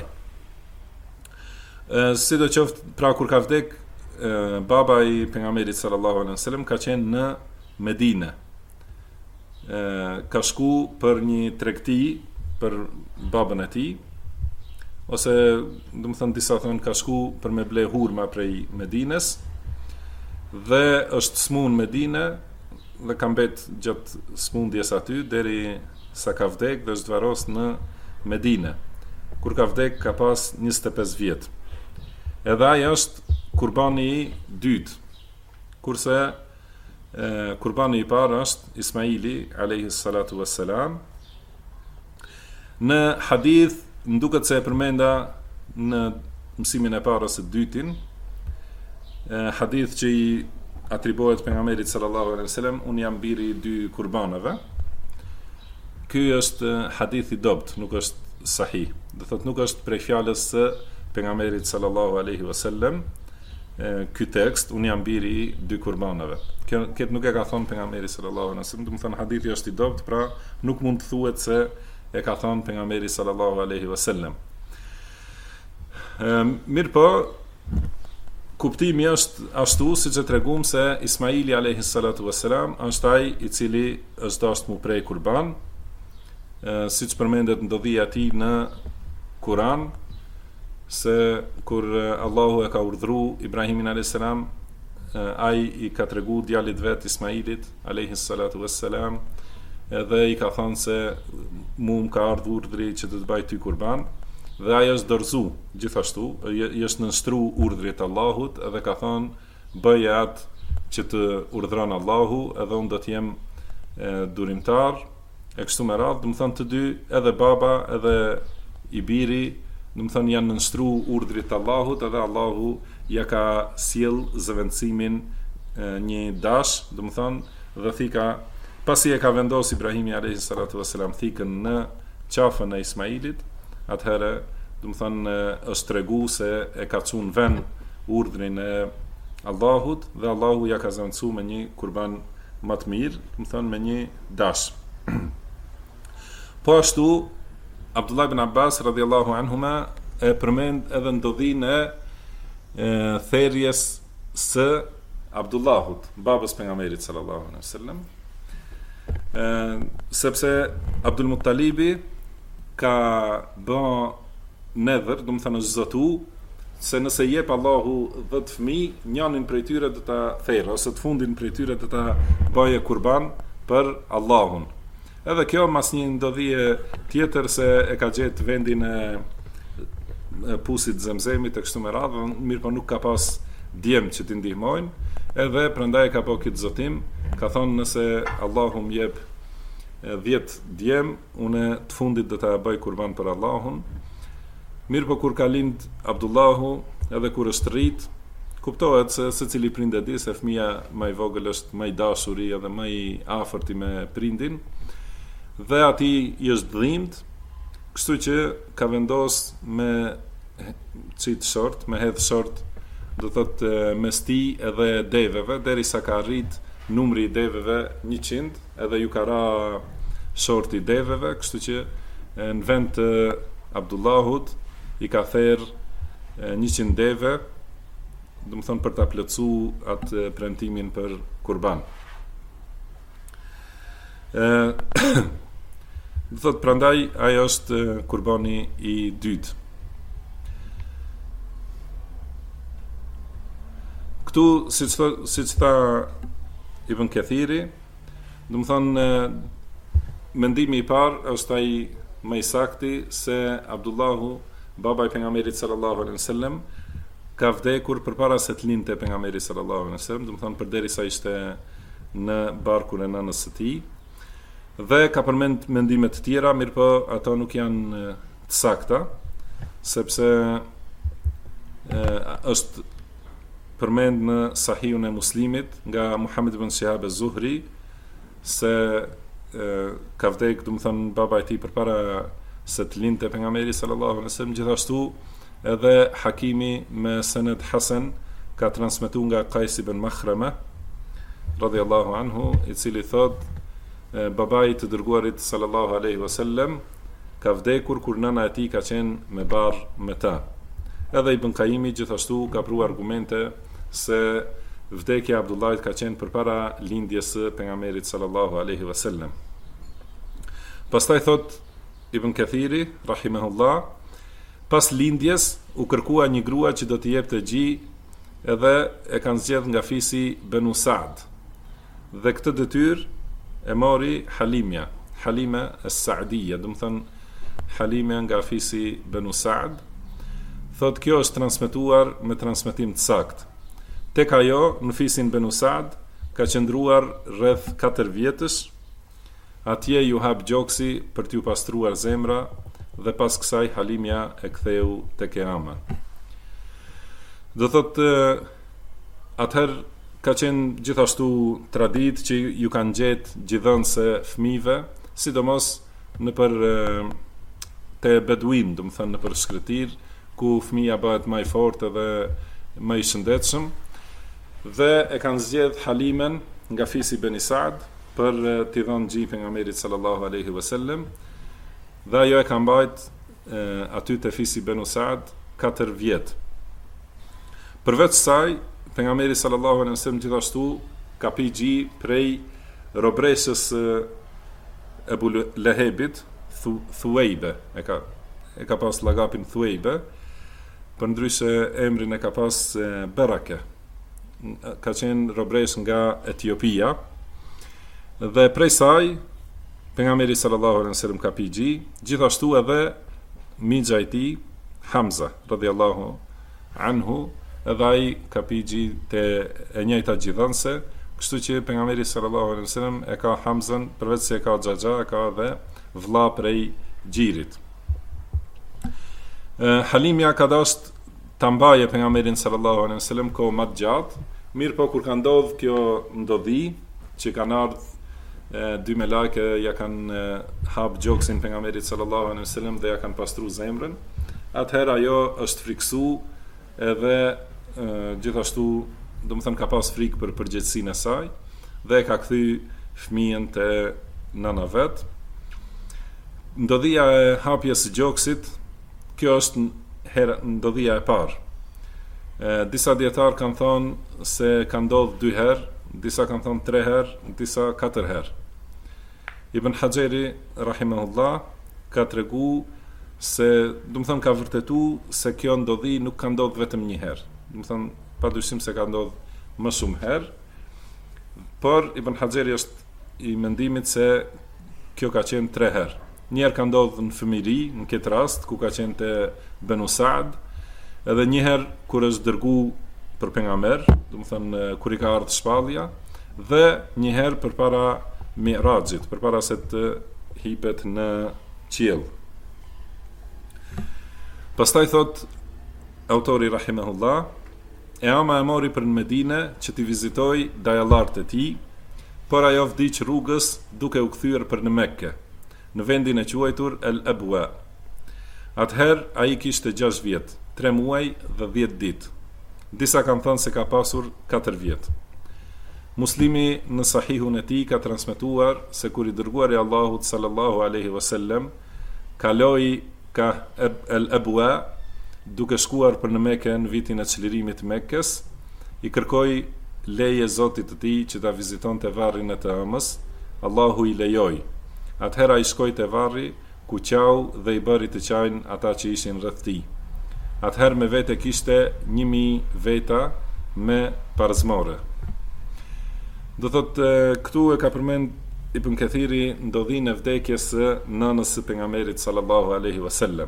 Sidoqoftë, pra kur ka vdek baba i pejgamberit sallallahu alaihi wasallam ka qenë në Medinë. Ka shku për një tregti për babën e tij, ose do të thënë disa thonë ka shku për me ble hurma prej Medinës, dhe është smun Medinë dhe ka mbet gjatë smundjes aty deri sa ka vdek dhe është varos në Medinë. Kur ka vdek ka pas 25 vjet. Edhe ai është kurbani i dytë, kurse kurbani i parë është Ismaili alayhi salatu wassalam. Në hadith më duket se e përmenda në mësimin e parë ose dytin, hadith që i atribuohet pejgamberit sallallahu alaihi wasallam, unë jam biri i dy kurbanave. Ky është hadith i dobt, nuk është sahih. Do thotë nuk është prej fjalës së pejgamberit sallallahu alaihi wasallam. Ky tekst, unë jam biri i dy kurbanave. Këtë nuk e ka thonë pejgamberi sallallahu alaihi wasallam, do të thonë hadithi është i dobt, pra nuk mund të thuhet se e ka thonë pejgamberi sallallahu alaihi wasallam. Mirë po, kuptimi është ashtu siç e treguam se Ismaili alayhi salatu wassalam është ai i cili është dashur mu prej kurban, siç përmendet ndodhia e tij në Kur'an, se kur Allahu e ka urdhëruar Ibrahimin alayhis salam, ai i ka tregu djalit vet Ismailit alayhi salatu wassalam, dhe i ka thënë se mu më ka ardhur urdhri që të bëj ty kurban, dhe ai është dorëzu gjithashtu, i është nënshtru urdhrit Allahut, edhe ka thënë bëje atë që të urdhron Allahu, edhe unë do të jem durimtar, e kështu me radhë. Do të thonë të dy, edhe baba edhe i biri, do të thonë janë nënshtru urdhrit Allahut, edhe Allahu ja ka sjell zëvendësimin një dash, do të thonë, dhe thika pasi e ka vendosur Ibrahimi alayhi salatu wassalam thikën në qafën e Ismailit, atëherë, do të thonë, është tregu se e ka çuar vend urdhrin e Allahut, dhe Allahu ja ka zëvendësuar me një kurban më të mirë, do të thonë me një dash. Po ashtu Abdullah ibn Abbas radhiyallahu anhuma e përmend edhe ndodhinë e therrjes së Abdullahut, babës pejgamberit sallallahu alaihi wasallam, sepse Abdul Muttalibi ka bën nedhër, do të thënë zotu, se nëse jep Allahu 10 fëmijë, njënin prej tyre do ta therrë, ose të fundin prej tyre do ta bëje kurban për Allahun. Edhe kjo mas një ndodhie tjetër se e ka gjetë vendin e pusit Zemzemit e kështu me radhë, mirë po nuk ka pas djem që t'i ndihmojnë, edhe prandaj ka po këtë zotim, ka thonë nëse Allahu më jep 10 djem, unë të fundit do ta bëj kurban për Allahun. Mirë po kur ka lind Abdullahu, edhe kur është rrit, kuptohet se secili prind e di se fëmia më i vogël është më i dashuri edhe më i afërt me prindin dhe ati i është dhimbt, kështu që ka vendos me qit short, me hedh short, do thotë mes tij edhe deveve derisa ka arrit numri i deveve 100 edhe ju ka ra shorti i deveve, kështu që në vend të Abdullahut i ka therr 100 deve, do të thonë për ta plotësuar atë premtimin për kurban. Do thotë prandaj ajo është kurbani i dytë. Këtu siç tha Ibn Kathiri, do të thonë mendimi i parë është ai më i saktë se Abdullahu, baba i pejgamberit sallallahu alaihi wasallam, ka vdekur përpara se të lindte pejgamberi sallallahu alaihi wasallam, do të thonë përderisa ishte në barkun e nënës së tij. Dhe ka përmend mendime të tjera, mirëpo ato nuk janë të sakta, sepse është përmend në Sahihun e Muslimit nga Muhammed ibn Shihab az-Zuhri se ka vdekur, do të thonë baba i tij përpara se të lindte pejgamberi sallallahu alaihi wasallam. Gjithashtu edhe Hakimi me sened Hasan ka transmetuar nga Qais ibn Makhrama radhiyallahu anhu, i cili thot babai të dërguarit sallallahu alaihi wasallam ka vdekur kur nëna e tij ka qenë me barr me ta. Edhe Ibn Qayyimi gjithashtu ka pru argumente se vdekja e Abdullahit ka qenë përpara lindjes së pejgamberit sallallahu alaihi wasallam. Pastaj thot Ibn Kathiri rahimahullah, pas lindjes u kërkua një grua që do t'i jepte gjy, edhe e kanë zgjedh nga fisi Banu Sa'd. Dhe këtë detyrë e mori Halima as-Sa'diyya, do të thonë Halima nga fisi Banu Sa'd. Thot kjo është transmetuar me transmetim të saktë. Tek ajo në fisin Banu Sa'd ka qëndruar rreth 4 vjetësh. Atje ju hap gjoksi për t'ju pastruar zemra dhe pas kësaj Halimja e ktheu tek Ama. Do thotë atëherë ka qenë gjithashtu traditë që ju kanë gjetë gjithënse fëmijëve, sidomos në për te beduin, do të thënë në për shkretir, ku fëmija bëhet më i fortë dhe më i shëndetshëm, dhe e kanë zgjedh Halimen nga fisi Bani Sa'd për t'i dhënë gjy pejgamberit sallallahu alaihi wasallam, dhe ajo e ka mbajt aty te fisi Banu Sa'd 4 vjet. Përveç saj, pejgamberi sallallahu alaihi wasallam gjithashtu ka pi gjy prej robreshës Ebu Lehebit, Thuwejbe, e ka pas lagapin Thuwejbe, për ndryshe emrin e ka pas Berake, ka qenë robresh nga Etiopia, dhe prej saj pejgamberi sallallahu alaihi wasallam ka pi gjy, gjithashtu edhe mixha i tij Hamza radhiyallahu anhu, edhe ai ka pi gjy te e njëjta gjithënse, kështu që pejgamberi sallallahu alaihi wasallam e ka Hamzën, përveç se e ka xhaxha, e ka edhe vëlla prej gjirit. Halimja ka dashur ta mbaje pejgamberin sallallahu alaihi wasallam kohë më të gjatë, mirë po kur ka ndodhur kjo ndodhi që kanë ardhur dy melake ja kanë hap gjoksin pejgamberit sallallahu alaihi wasallam dhe ja kanë pastruar zemrën, atëherë ajo është friksu edhe gjithashtu, do të thënë ka pas frikë për përgjegjësinë e saj dhe ka kthy fëmijën te nëna vet. Ndodhia e hapjes së gjoksit, kjo është ndodhia e parë. Disa dietar kanë thonë se ka ndodhur 2 herë, disa kanë thonë 3 herë, disa 4 herë. Ibn Hajeri rahimahullah ka tregu se, do të thënë ka vërtetu se kjo ndodhi nuk ka ndodhur vetëm një herë. Do të thënë padyshim se ka ndodhur më shumë herë, por Ibn Hajeri është i mendimit se kjo ka qenë 3 herë. Një herë ka ndodhur në fëmijëri, në këtë rast ku ka qenë te Banu Sa'd, edhe një herë kur është dërgu për pejgamber, do të thënë kur i ka ardhur shpallja, dhe një herë përpara Mi'rajit, përpara se të hipet në qiell. Pastaj thot autori rahimahullah, e ama e mori për në Medine që t'i vizitoj dajallarët e tij, por ajo vdiq rrugës duke u kthyer për në Mekke, në vendin e quajtur El Abwa. Atëherë ai kishte 6 vjet, 3 muaj dhe 10 ditë. Disa kanë thënë se ka pasur 4 vjet. Muslimi në sahihun e tij ka transmetuar se kur i dërguari Allahut sallallahu alaihi wasallam kaloi ka El Abwa duke shkuar për në Mekë në vitin e çlirimit të Mekkës, i kërkoi leje Zotit të tij që ta vizitonte varrin e të ëmës. Allahu i lejoi. Atëherë ai shkoi te varri ku qau dhe i bëri të qajnë ata që ishin rreth tij. Atëherë me vete kishte 1000 veta me parzmore. Do thotë këtu e ka përmend Ibn Kathiri ndodhinë e vdekjes së nënës së pejgamberit sallallahu alaihi wasallam.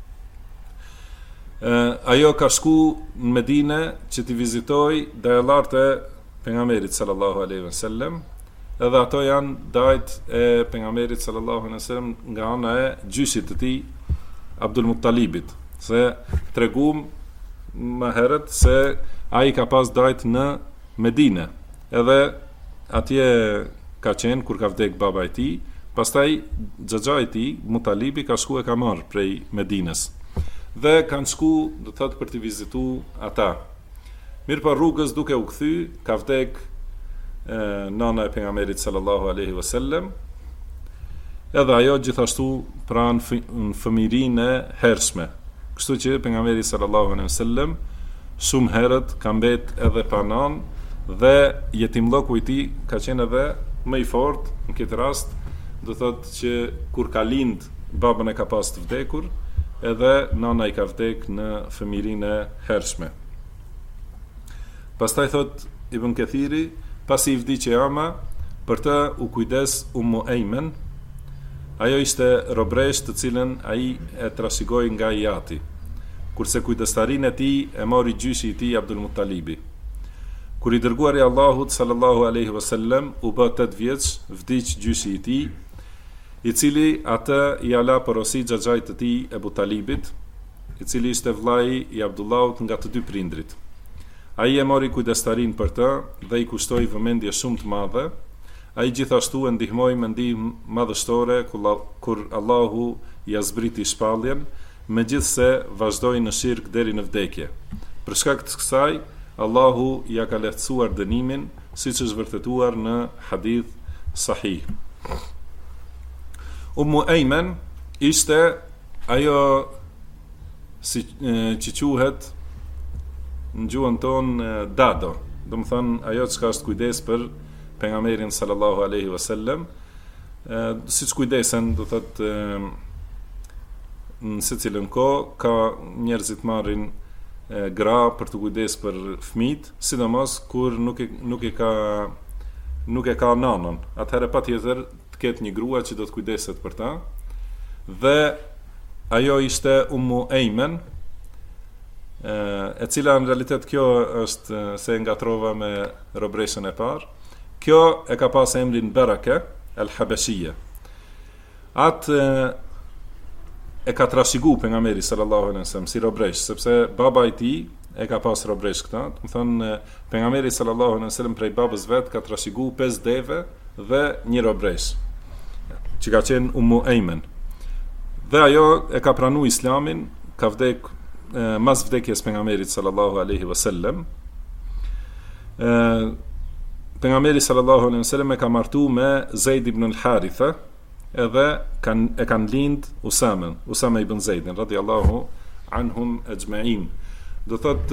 Ajo ka shku në Medine që t'i vizitoj dajallarët e pejgamberit sallallahu alaihi wasallam, edhe ato janë dajt e pejgamberit sallallahu alaihi wasallam nga ana e gjyshit të tij Abdul Muttalibit, se tregum më herët se ai ka pas dajt në Medine, edhe atje ka qenë kur ka vdek baba i tij, pastaj xhaxha i tij Muttalibi ka shku e ka marrë prej Medines. Dhe kanë shku, do të thotë, për të vizitu ata. Mirë pa rrugës duke u kthy, ka vdek nana e pejgamberit sallallahu alaihi wasallam, edhe ajo gjithashtu pranë në fëmijërinë e hershme. Kështu që pejgamberi sallallahu alaihi wasallam shumë herët ka mbet edhe pa nanë dhe jetimlloku i tij ka qenë edhe më i fortë në këtë rast, do të thotë që kur ka lind babën e ka pas të vdekur, edhe nana i ka vdek në fëmijërinë e hershme. Pastaj thot Ibn Kathiri, pasi i vdiqe ama, për të u kujdes Ummu Ejmen, ajo ishte robresh të cilën ai e trashëgoi nga i ati, kurse kujdestarinë e tij e mori gjyshi i tij Abdul Muttalibi. Kur i dërguari Allahut sallallahu alaihi wasallam u bë 8 vjeç, vdiq gjyshi i tij, i cili atë i ala porosi xhaxhait të tij Ebu Talibit, i cili ishte vllai i Abdullahut nga të dy prindrit. Ai e mori kujdestarin për të dhe i kushtoi vëmendje shumë të madhe. Ai gjithashtu e ndihmoi me ndihmë madhështore kur Allahu ia zbriti shpalljen, megjithse vazhdoi në shirk deri në vdekje. Për shkak të kësaj, Allahu ia ka lehtësuar dënimin, siç është vërtetuar në hadith sahih. Ummu Ejmen ishte ajo që quhet në gjuhën tonë dado, do më thënë ajo që ka është kujdes për pejgamberin sallallahu alaihi wasallam, si që kujdesen, do thëtë në secilën kohë ka njerëzit marrin gra për të kujdes për fëmijët, sidomos kur nuk e ka nanën. Atëherë patjetër të ketë një grua që do të kujdeset për ta, dhe ajo ishte Ummu Ejmen, e cila në realitet kjo është se ngatrova me robreshën e parë. Kjo e ka pas emrin Berake el-Habeshije. Atë e ka trashëguar pejgamberi sallallahu alaihi wasallam si robresh, sepse baba i tij e ka pas robresh këta. Do të thonë pejgamberi sallallahu alaihi wasallam prej babës vet ka trashëguar 5 deve dhe një robresh, që ka qenë Ummu Ejmen. Dhe ajo e ka pranuar Islamin, ka vdek mas vdekjes pejgamberit sallallahu alaihi wasallam. Pejgamberi sallallahu alaihi wasallam e ka martu me Zeid ibn al-Haritha, edhe e kanë lind Usama ibn Zeidin radhiyallahu anhum ajma'in. Do thot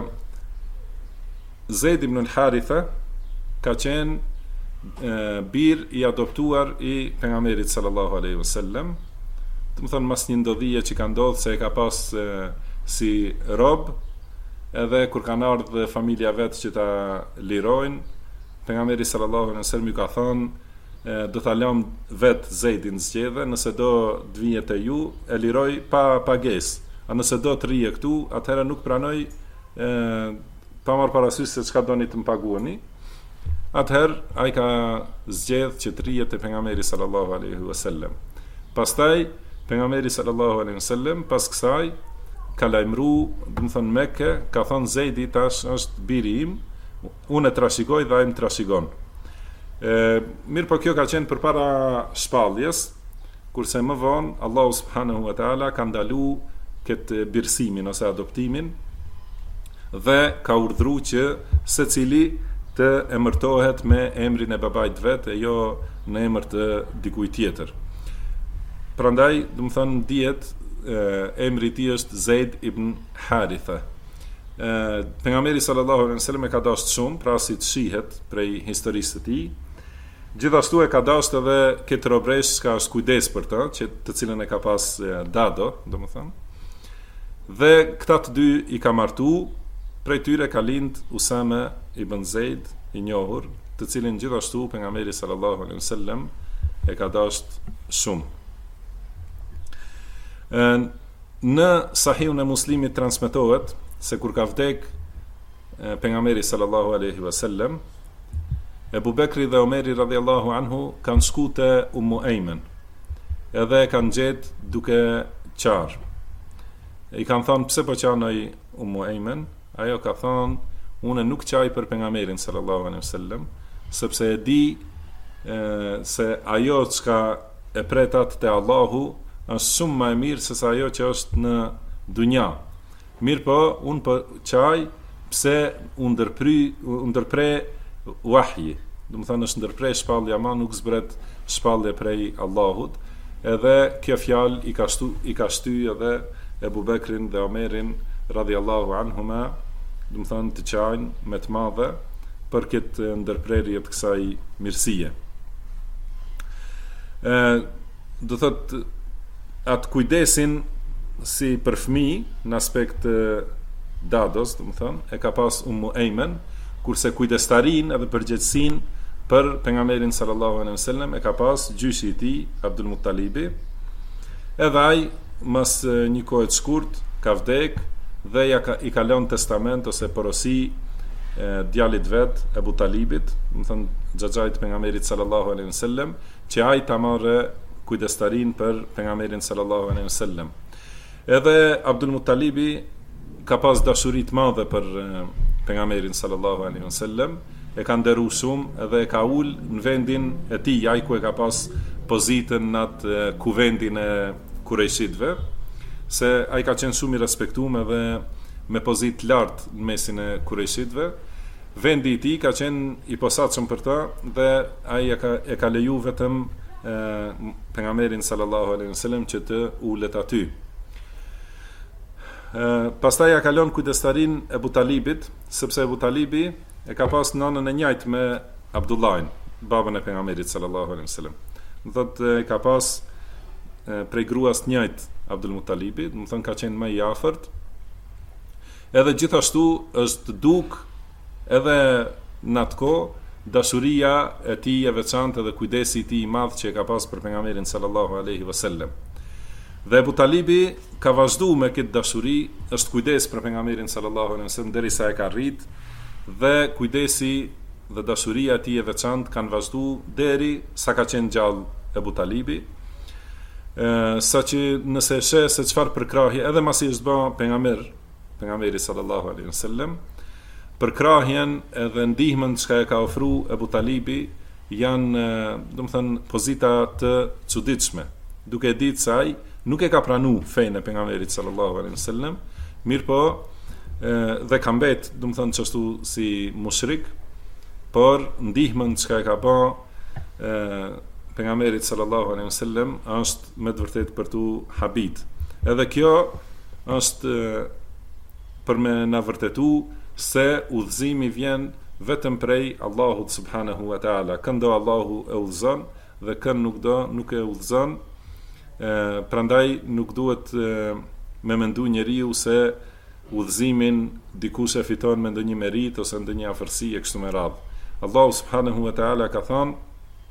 Zeid ibn al-Haritha ka qenë bir i adoptuar i pejgamberit sallallahu alaihi wasallam. Do të thonë mas një ndodhije që ka ndodhur se e ka pas si rob, edhe kur kanë ardhur familja vet që ta lirojnë, pejgamberi sallallahu alaihi wasallam i ka thënë do ta lëm vet Zeidin zgjedhë, nëse do të vijë te ju e liroj pa pagesë. A nëse do të rrije këtu, atëherë nuk pranoj pa marrë parasysh se çka doni të më paguani. Atëherë ai ka zgjedhë që të rrije te pejgamberi sallallahu alaihi wasallam. Pastaj pejgamberi sallallahu alaihi wasallam pas kësaj ka lajmëru, do të thënë Mekke, ka thënë Zejdi tash është biri im, unë e trashëgoj dhe ai më trashëgon. Mirë, po kjo ka qenë përpara shpalljes, kurse më vonë Allahu subhanahu wa taala ka ndalu këtë birësimin ose adoptimin dhe ka urdhëruar që secili të emërtohet me emrin e babait vet e jo në emër të dikujt tjetër. Prandaj, do të thënë dihet emri i tij është Zeid ibn Haritha. Pejgamberi sallallahu alaihi wasallam e ka dashur shumë, pra si të shihet prej historisë së tij. Gjithashtu e ka dashur edhe këtë robresh që është kujdes për të, të cilën e ka pas Dado, domethënë. Dhe këta të dy i ka martu, prej tyre ka lind Usame ibn Zeid, i njohur, të cilin gjithashtu pejgamberi sallallahu alaihi wasallam e ka dashur shumë. Në Sahihun e Muslimit transmetohet se kur ka vdek pejgamberi sallallahu alaihi wasallam, Ebu Bekri dhe Omeri radhiyallahu anhu kanë shku te Ummu Ejmen, edhe e kanë gjetë duke qarë. I kanë thonë pse po qanoj Ummu Ejmen, ajo ka thonë unë nuk qaj për pejgamberin sallallahu alaihi wasallam, sepse e di se ajo çka e pretat te Allahu është shumë më e mirë se sa ajo që është në dunja. Mirë po, unë po qaj pse u ndërpre wahyi. Do të thënë është ndërprej shpallja, ma nuk zbret shpallje prej Allahut. Edhe kjo fjalë i ka shty edhe Ebu Bekrin dhe Omerin radhiyallahu anhuma, do të thënë të qajnë me të madhe për këtë ndërprerje të kësaj mirësie. Do thotë atë kujdesin si për fëmijë në aspekt dados, do të thënë, e ka pas Ummu Ejmen, kurse kujdestarin edhe përgjegjësinë për pejgamberin sallallahu alaihi wasallam e ka pas gjyshi i tij Abdul Muttalibi. Edhe ai mas një kohë të shkurt ka vdek dhe i ka lënë testament ose porosi djalit vet Ebu Talibit, do të thënë xhaxhait pejgamberit sallallahu alaihi wasallam, që ai ta marrë kujdestarin për pejgamberin sallallahu alaihi wasallam. Edhe Abdul Muttalibi ka pas dashuri të madhe për pejgamberin sallallahu alaihi wasallam, e ka nderu shumë edhe e ka ul në vendin e tij, ai ku e ka pas pozitën në atë kuvendin e Kurejshitëve, se ai ka qenë shumë i respektuar edhe me pozitë lartë në mesin e Kurejshitëve. Vendi i tij ka qenë i posaçëm për ta dhe ai e ka leju vetëm pejgamberin sallallahu alaihi wasallam që të ulet aty. Pastaj ja kalon kujdestarin Ebu Talibit, sepse Ebu Talibi e ka pas nënën e njëjtë me Abdullahin, babën e pejgamberit sallallahu alaihi wasallam. Do thotë e ka pas prej gruas të njëjtë Abdul Muttalibi, do thonë ka qenë më i afërt. Edhe gjithashtu është duk edhe në atë kohë dashuria e tij e veçantë dhe kujdesi i tij i madh që e ka pas për pejgamberin sallallahu alaihi wasallam. Dhe Ebu Talibi ka vazhdu me këtë dashuri, është kujdes për pejgamberin sallallahu alaihi wasallam derisa e ka rrit, dhe kujdesi dhe dashuria e tij e veçantë kanë vazhdu deri sa ka qenë gjallë Ebu Talibi. Sa që nëse e sheh se çfarë përkrahje, edhe masi është bë pejgamberi sallallahu alaihi wasallam, përkrahjen edhe ndihmën që ka ofru Ebu Talibi janë, do të thënë, pozita të çuditshme, duke ditë se ai nuk e ka pranu fejnë e pejgamberit sallallahu alaihi wasallam, mirëpo dhe ka mbet, do të thënë, çashtu si mushrik, por ndihmën që ka bë pejgamberit sallallahu alaihi wasallam është me të vërtetë për tu habit. Edhe kjo është për me na vërtetu se udhëzimi vjen vetëm prej Allahut subhanahu wa taala. Këndo Allahu e udhëzon dhe kën nuk e udhëzon. Prandaj nuk duhet me mendu njeriu se udhëzimin dikush e fiton me ndonjë merit ose ndonjë afërsi e kështu me radhë. Allahu subhanahu wa taala ka thënë: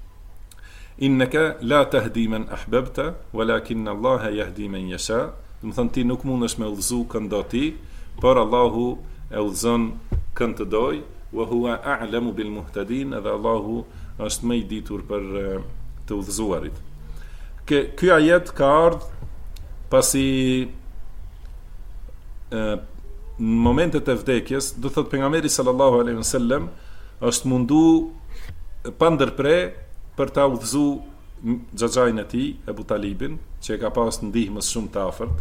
Innaka la tahdi man ahbabta, walakin Allah yahdi man yasha. Do të thonë ti nuk mundesh me udhëzu këndo ti, por Allahu e udhëzon kënd të doj, wa huwa a'lamu bil muhtadin, edhe Allahu është më i ditur për të udhëzuarit. Ky ajet ka ardhur pasi në momentet e vdekjes, do thot pejgamberi sallallahu alaihi wasallam është mundu pa ndërprer për ta udhëzuar xhaxhain e tij, Ebu Talibin, që e ka pas ndihmës shumë të afërt.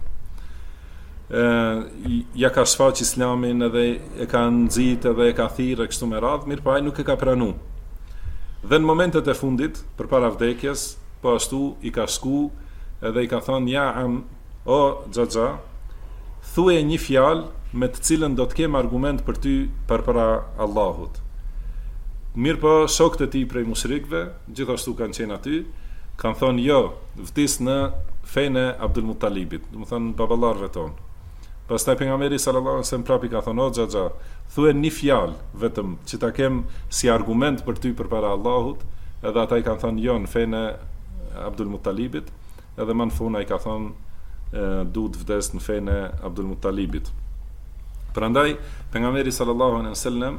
Ja ka shfaq islamin edhe e ka nxit edhe e ka thirrë kështu me radhë, mirë po ai nuk e ka pranu. Dhe në momentet e fundit, përpara vdekjes, po ashtu i ka shku edhe i ka thonë ja am, o xhaxha, thuaj një fjalë me të cilën do të kem argument për ty përpara Allahut. Mirë po shokët e tij prej mushrikëve, gjithashtu kanë qenë aty, kanë thonë jo, vdis në fenë e Abdul Muttalibit, do të thonë baballarëve tonë. Pastaj pejgamberi sallallahu alaihi wasallam prapi ka thonë o xhaxha, thuaj një fjalë vetëm që ta kem si argument për ty përpara Allahut, edhe ata i kanë thonë jo në fenë e Abdul Muttalibit, edhe më në fund ai ka thonë duhet vdes në fenë e Abdul Muttalibit. Prandaj pejgamberi sallallahu alaihi wasallam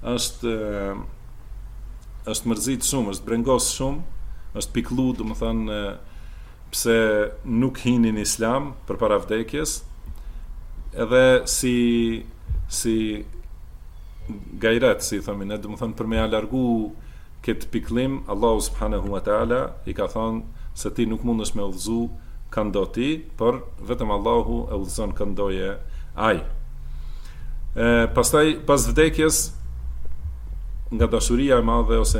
është mërzit shumë, është brengos shumë, është piklu, do më thënë, pse nuk hini në islam përpara vdekjes, edhe si gajret, si thëmin, do më thënë, për me alargu këtë piklim, Allahu subhanahu wa ta'ala i ka thënë se ti nuk mundesh me udhëzu këndo ti, por vetëm Allahu e udhëzon këndoje aj. Pastaj, pas vdekjes, nga dashuria e madhe ose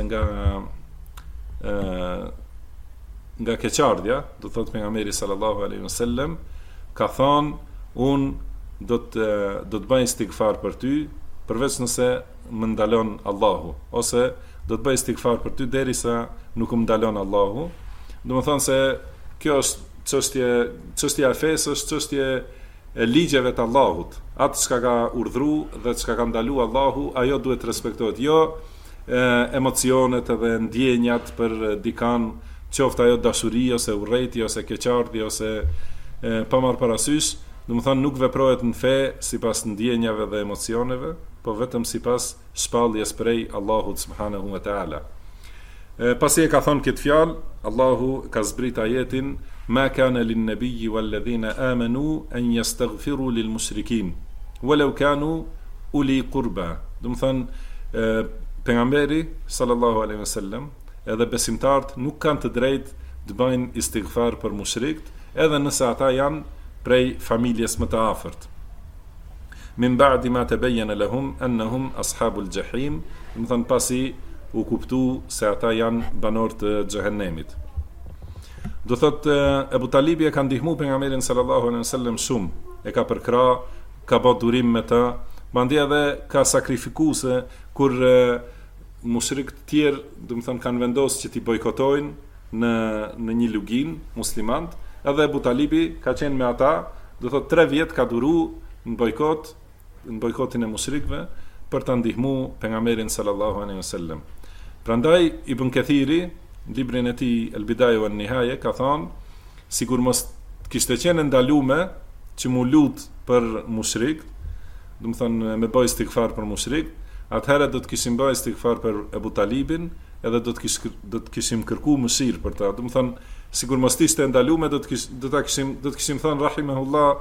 nga keqardhja, do thot pejgamberi sallallahu alaihi wasallam, ka thonë unë do të bëj istighfar për ty, përveç nëse më ndalon Allahu, ose do të bëj istighfar për ty derisa nuk më ndalon Allahu. Do të thonë se kjo është çështja e fesë, është çështje e ligjeve të Allahut. Atë çka ka urdhëruar dhe çka ka ndaluar Allahu, ajo duhet respektohet. Jo emocionet edhe ndjenjat për dikan, qoftë ajo dashuri ose urrëti ose keqardhje ose pa marrë parasysh, do të thonë nuk veprohet në fe sipas ndjenjave dhe emocioneve, po vetëm sipas shpalljes prej Allahut subhanahu wa taala. Pasi e ka thonë këtë fjalë, Allahu ka zbrit ajetin ma kana lin nabiyyi wal ladhina amanu an yastaghfiru lil mushrikin walau kanu uli qurba. Do të thonë pejgamberi sallallahu alaihi wasallam edhe besimtarët nuk kanë të drejtë të bëjnë istighfar për mushrikët, edhe nëse ata janë prej familjes më të afërt. Min ba'di ma tabayyana lahum annahum ashabul jahim, do të thonë pasi u kuptu se ata janë banor të xhehenemit. Do thot Ebu Talibi e ka ndihmu pejgamberin sallallahu alaihi wasallam shumë, e ka përkra, ka bë durim me të, mandej edhe ka sakrifikuese kur mushrikët tjerë, do të thënë kanë vendosur që t'i bojkotojnë në një lugin muslimant, edhe Ebu Talibi ka qenë me ata, do thot 3 vjet ka duru në bojkotin e mushrikëve për ta ndihmu pejgamberin sallallahu alaihi wasallam. Prandaj Ibn Kathiri, librin e tij El Bidaya wan Nihaya, ka thonë, sikur mos kishte qenë ndalume që mu lut për mushrik, do të thonë me bëj istighfar për mushrik, atëherë do të kishim bëj istighfar për Ebu Talibin, edhe do të kishim kërkuar mëshirë për ta. Do të thonë sikur mos ishte ndalume, do të kishim thënë rahimahullah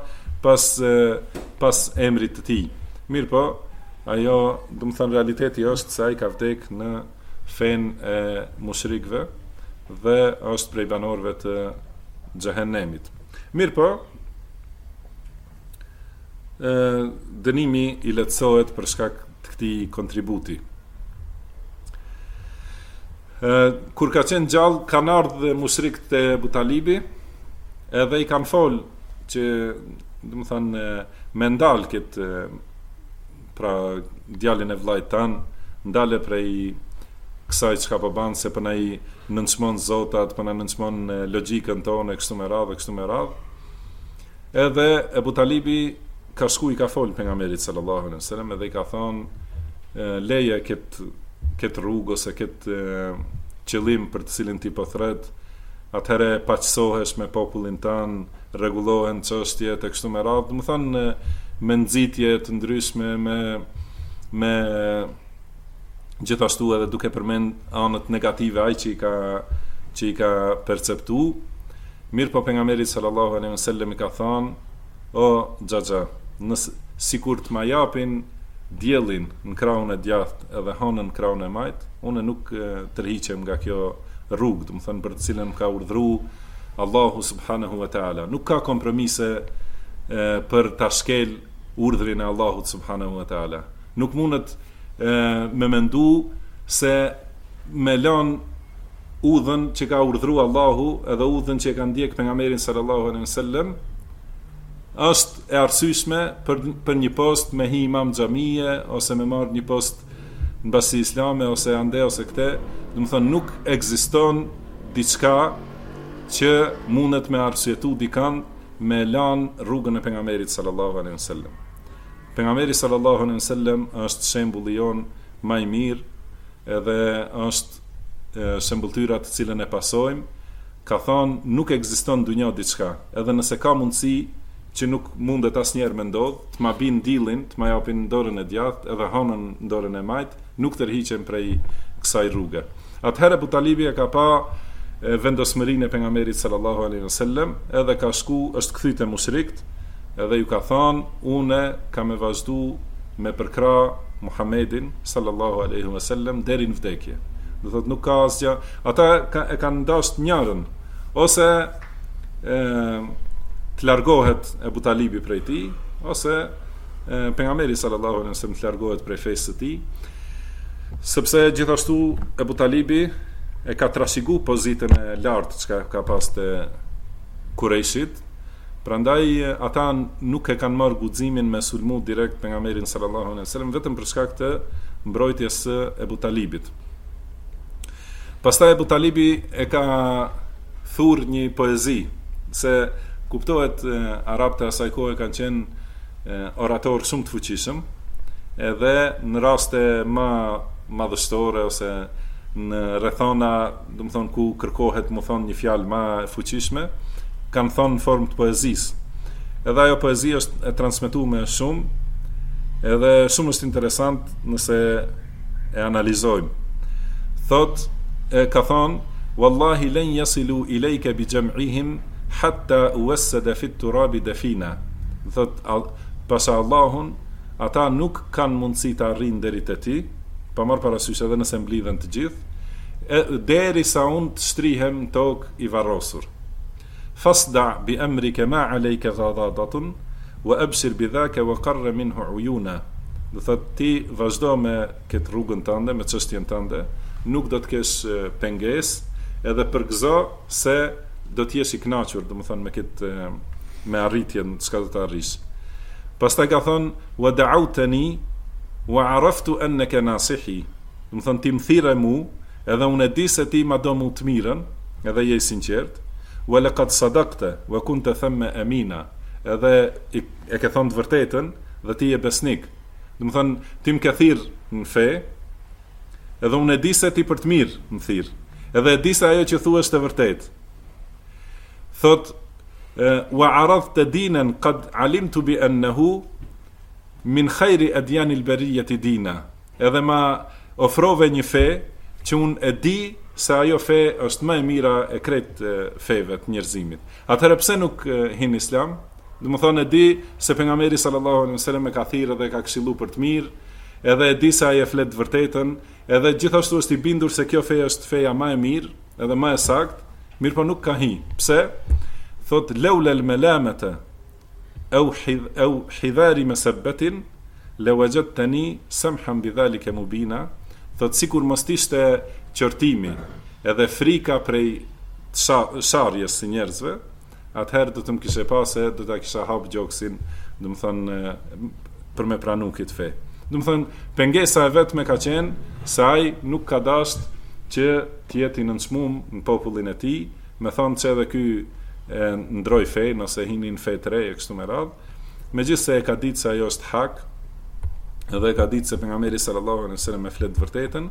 pas emrit të tij. Mirë po, ajo, do të thonë realiteti është se ai ka vdek në fen e mushrikëve dhe është prej banorëve të xhehenemit. Mirë po, dënimi i lehtësohet për shkak të këtij kontributi. Kur ka qenë gjallë, kanë ardhur mushrikët e Abu Talibi, edhe i kanë folë që, do të thonë, me ndal këtë pra djalin e vllajt tan, ndale prej kësaj çka po bën, se po na i nënçmon zotat, po na nënçmon logjikën tonë kështu me radhë. Edhe Abu Talibi ka shku i ka fol pejgamberit sallallahu alaihi wasallam, edhe i ka thonë leje këtë rrugë ose këtë qëllim për të cilin ti po thret, atëherë paqësohesh me popullin tan, rregullohen çështjet e kështu me radhë, do të thonë me nxitje të ndryshme, me gjithashtu edhe duke përmend anët negative ai që i ka perceptu. Mirë po pejgamberi sallallahu alaihi wasallam i ka thënë, o xhaxha, sikur të ma japin diellin në krahun e djathtë edhe hanën në krahun e majt, unë nuk tërhiqem nga kjo rrugë, do të thënë për të cilën ka urdhëruar Allahu subhanahu wa taala. Nuk ka kompromise për ta shkel urdhrin e Allahut subhanahu wa taala. Nuk mundet me mendu se me lan udhën që ka urdhëruar Allahu edhe udhën që e ka ndjek pejgamberin sallallahu alaihi wasallam është e arsyeshme për një post me hi imam xhamie ose me marr një post në basi islame ose ande ose këte. Do të thonë nuk ekziston diçka që mundet me arsyetu dikan me lan rrugën e pejgamberit sallallahu alaihi wasallam. Pejgamberi sallallahu alaihi wasallam është shembulli jon më i mirë edhe është shembulltyra të cilën e pasojmë. Ka thonë nuk ekziston në dunjë diçka, edhe nëse ka mundësi që nuk mundet asnjëherë me ndodh, të ma bin dillin, të ma japin në dorën e djathtë edhe hanën në dorën e majt, nuk tërhiqen prej kësaj rruge. Atëherë Abu Talibi e ka pa vendosmërinë e pejgamberit sallallahu alaihi wasallam, edhe ka shku, është kthyt te mushrikt, edhe ju ka thonë, une kam e vazhdu me përkra Muhammedin sallallahu alaihi wasallam deri në vdekje. Do thotë nuk ka asgjë, ata e kanë dashur njërin, ose të largohet Abu Talibi prej tij, ose pejgamberi sallallahu alaihi wasallam të largohet prej fesë së tij, sepse gjithashtu Abu Talibi e ka trashëgu pozitën e lartë që ka pas të Kurejshit. Prandaj ata nuk e kanë marrë guximin me sulmu direkt pejgamberin sallallahu alaihi wasallam vetëm për shkak të mbrojtjes së Abu Talibit. Pastaj Abu Talibi e ka thurr një poezi, se kuptohet arabët e asaj kohe kanë qenë orator shumë të fuqishëm, edhe në raste më madhështore ose në rrethana, do të thonë ku kërkohet më thonë një fjalë më e fuqishme, kanë thonë në formë të poezisë. Edhe ajo poezi është e transmetuar shumë, edhe shumë është interesant nëse e analizojmë. Ka thonë, wallahi len yasilu ilayka bi jam'ihim hatta uwassada fi at-turabi dafina. Thot pasha Allahun, ata nuk kanë mundësi të arrijnë deri te ti, pa marr parasysh edhe nëse mblidhen të gjithë, derisa unë të shtrihem në tokë i varrosur. Fasda bi amrika ma alayka ghadadatun wa abshir bi dhaka wa qarra minhu uyuna. Do thot ti vazhdo me këtë rrugën tënde, me çështjen tënde, nuk do të kesh pengesë, edhe përgëzo se do të jesh i kënaqur, domethënë me këtë me arritjen çka do të arrish. Pastaj ka thon wa da'awtani wa araftu annaka nasihi. Domethënë ti më thirrë mu, edhe unë e di se ti ma do mu të mirën, edhe je i sinqert. Wa laqad sadaqta wa kunta thamma amina. Edhe e ke thonë të vërtetën dhe ti je besnik. Domethënë ti më ke thirrë në fe, edhe unë e di se ti për të mirë më thirr. Edhe e di se ajo që thua është e vërtetë. Thot wa aradhta dinan qad alimtu bi annahu min khayri adyan al-bariyati dina. Edhe ma ofrove një fe që unë e di se ajo fe është më e mira e krejt feve të njerëzimit. Atëherë pse nuk hin Islam? Domethënë e di se pejgamberi sallallahu alaihi wasallam e ka thirrë dhe ka këshilluar për të mirë, edhe e di se ai e flet të vërtetën, edhe gjithashtu është i bindur se kjo fe është feja më e mirë, edhe më e saktë, mirë po nuk ka hi. Pse? Thot laula al-malamata au hidhari masabbatin la wajadtani samhan bidhalika mubina. Thot sikur mos ishte qortimi edhe frika prej sharjes së njerëzve, atëherë do të më kishe pasë, do ta kisha hap gjoksin, do të thonë për me pranu këtë fe. Do të thonë pengesa e vetme ka qenë se ai nuk ka dashur që të jetë i nënçmuar në popullin e tij, me thonë që edhe ky ndroi fen ose hini në fe të re e kështu me radhë, megjithse e ka ditë se ajo është hak, edhe e ka ditë se pejgamberi sallallahu alaihi wasallam e flet vërtetën.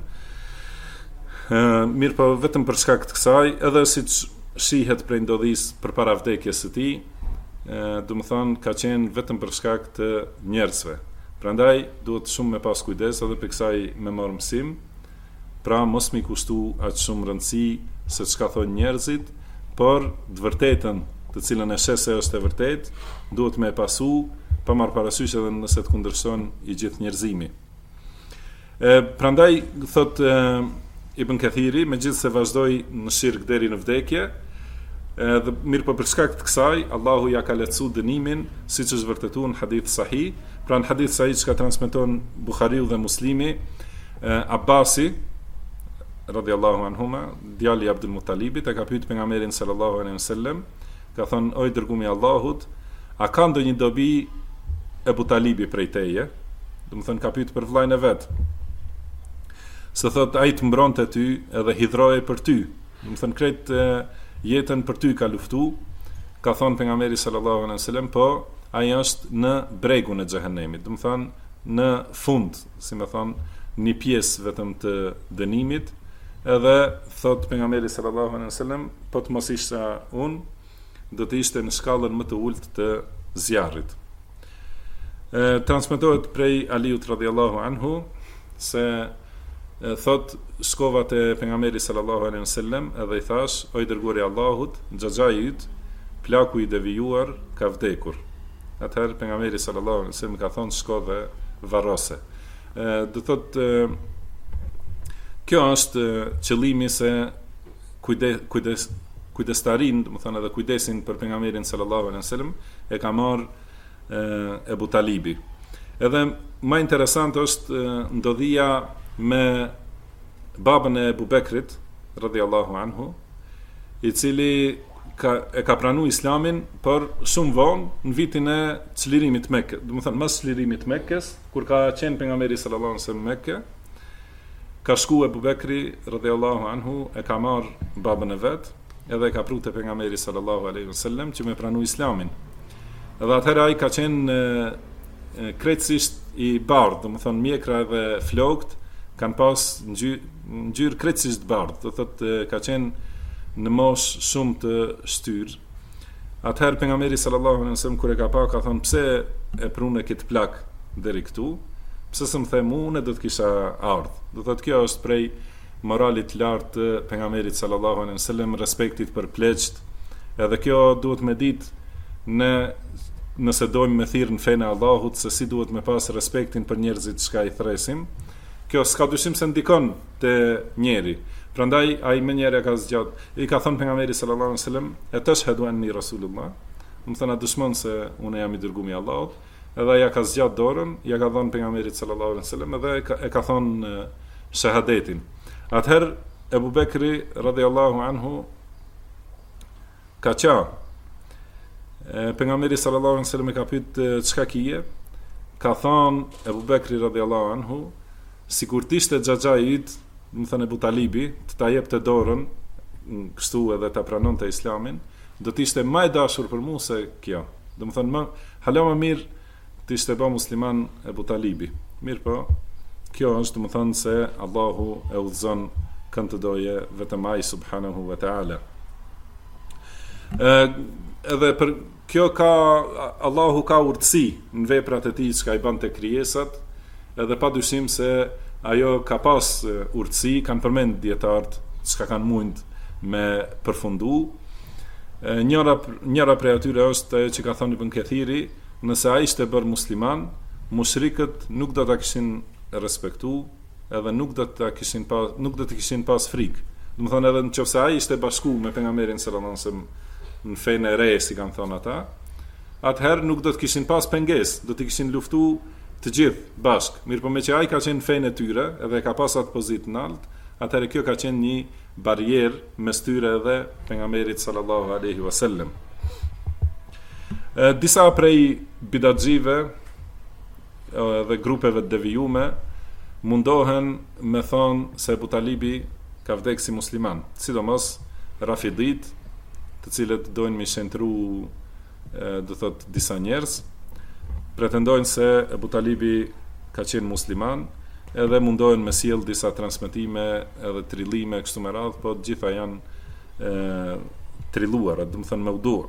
Mirë po vetëm për shkak të kësaj, edhe siç shihet prej ndodhisë përpara vdekjes së tij, do të thonë ka qenë vetëm për shkak të njerëzve. Prandaj duhet shumë me pas kujdes edhe për kësaj me marr mësim, pra mos mi kushtu aq shumë rëndësi se çka thonë njerëzit, por të vërtetën, të cilën e sheh se është e vërtetë, duhet me pasu pa marrë parasysh edhe nëse të kundërshton i gjithë njerëzimi. Prandaj thot Ibn Kathiri, megjithëse vazhdoi në shirk deri në vdekje, dhe mirë po për shkak të kësaj Allahu ja ka lehtësuar dënimin, siç është vërtetuar në hadith sahih. Pra në hadith sahih që transmeton Buhariu dhe Muslimi, Abbasi radhiyallahu anhuma, djali i Abdul Muttalibit, e ka pyetur pejgamberin sallallahu alaihi wasallam, ka thonë: "O dërgumi i Allahut, a ka ndonjë dobi Ebu Talibi prej teje?" Do të thonë ka pyetur për vllajën e vet. Se thot ai të mbronte ty edhe hidhrohej për ty. Do të thonë krejt jetën për ty ka luftu. Ka thonë pejgamberi sallallahu alaihi wasallam, po ai është në bregun e xhehenemit. Do të thonë në fund, si më thon, një pjesë vetëm të dënimit. Edhe thot pejgamberi sallallahu alaihi wasallam, po të mos isha unë, do të ishte në shkallën më të ulët të zjarrit. Transmetohet prej Aliut radhiyallahu anhu se thot shkova te pejgamberi sallallahu alaihi wasallam edhe i thash: "O i dërguari i Allahut, xhaxhai yt, plaku i devijuar, ka vdekur." Atëherë pejgamberi sallallahu alaihi wasallam ka thonë: "Shko dhe varrose." Do thot kjo është qëllimi se kujdestarin, do të thonë edhe kujdesin për pejgamberin sallallahu alaihi wasallam e ka marr Ebu Talibi. Edhe më interesant është ndodhia me babën e Ebu Bekrit radhiyallahu anhu, i cili ka pranuar Islamin por shumë vonë në vitin e çlirimit të Mekës. Do të thonë mas çlirimit të Mekës, kur ka qenë pejgamberi sallallahu alaihi wasallam në Mekë, ka shku Ebu Bekri radhiyallahu anhu, e ka marr babën e vet, edhe ka pru te pejgamberi sallallahu alaihi wasallam që me pranu Islamin. Edhe atëherë ai ka qenë krejtësisht i bardhë, do të thonë mjekra dhe flokt kanë pas ngjyrë krejtësisht bardhë, do thotë ka qenë në moshë shumë të shtyr. Atëherë pejgamberi sallallahu alaihi wasallam kur e ka pa, ka thonë: "Pse e prune këtë plak deri këtu? Pse s'm them unë do të kisha ardhur?" Do thotë kjo është prej moralit lartë të pejgamberit sallallahu alaihi wasallam, respektit për pleqt. Edhe kjo duhet me ditë nëse dojmë me thirrë në fenë e Allahut, se si duhet me pas respektin për njerëzit që i thresim. Kjo s'ka dyshim se ndikon te njeri. Prandaj ai më njëherë ka zgjat, i ka thënë pejgamberi sallallahu alaihi wasallam: "E tashhadu anni rasulullah." Do të thonë dëshmon se unë jam i dërguar i Allahut. Edhe ai ka zgjat dorën, ja ka dhënë pejgamberit sallallahu alaihi wasallam edhe e ka thonë shahadetin. Atëherë Ebu Bekri radhiyallahu anhu ka qa. Pejgamberi sallallahu alaihi wasallam e ka pyet: "Çka kije?" Ka thonë Ebu Bekri radhiyallahu anhu: "Sikur të ishte xhaxhai yt, do të thënë Ebu Talibi, të ta jepte dorën, kështu edhe ta pranonte Islamin, do të ishte më e dashur për mua se kjo. Do të thënë hala më mirë të ishte bë musliman Ebu Talibi. Mirë po, kjo është, do të thënë se Allahu e udhëzon kënd të doje vetëm ai subhanahu wa taala." Edhe për kjo Allahu ka urtësi në veprat e tij që i bën te krijesat, edhe padyshim se ajo ka pas urtësi, kanë përmend dietarët çka kanë mund me përfundu. Njëra prej atyre është ajo që ka thënë Ibn Kathiri: "Nëse ai ishte bërë musliman, mushrikët nuk do ta kishin respektu, edhe nuk do të kishin pas frikë." Do të thonë edhe nëse ai ishte bashku me pejgamberin sallallahu alaihi wasallam në fenë e re, si kanë thonë ata, atëherë nuk do të kishin pas pengesë, do të kishin luftu të gjithë bashkë. Mirë po me që ai ka qenë fenë e tyre edhe ka pas atë pozitë nalt, atëherë kjo ka qenë një barierë mes tyre edhe pejgamberit sallallahu alaihi wasallam. Disa prej bidatxive dhe grupeve të devijume mundohen me thonë se Ebu Talibi ka vdekë si musliman, sidomos Rafidit, të cilët dojnë me shentru, do thot disa njerëz, pretendojnë se Ebu Talibi ka qenë musliman, edhe mundohen me sjell disa transmetime edhe trillime kështu me radhë, po të gjitha janë trilluara, do të thënë me udhë.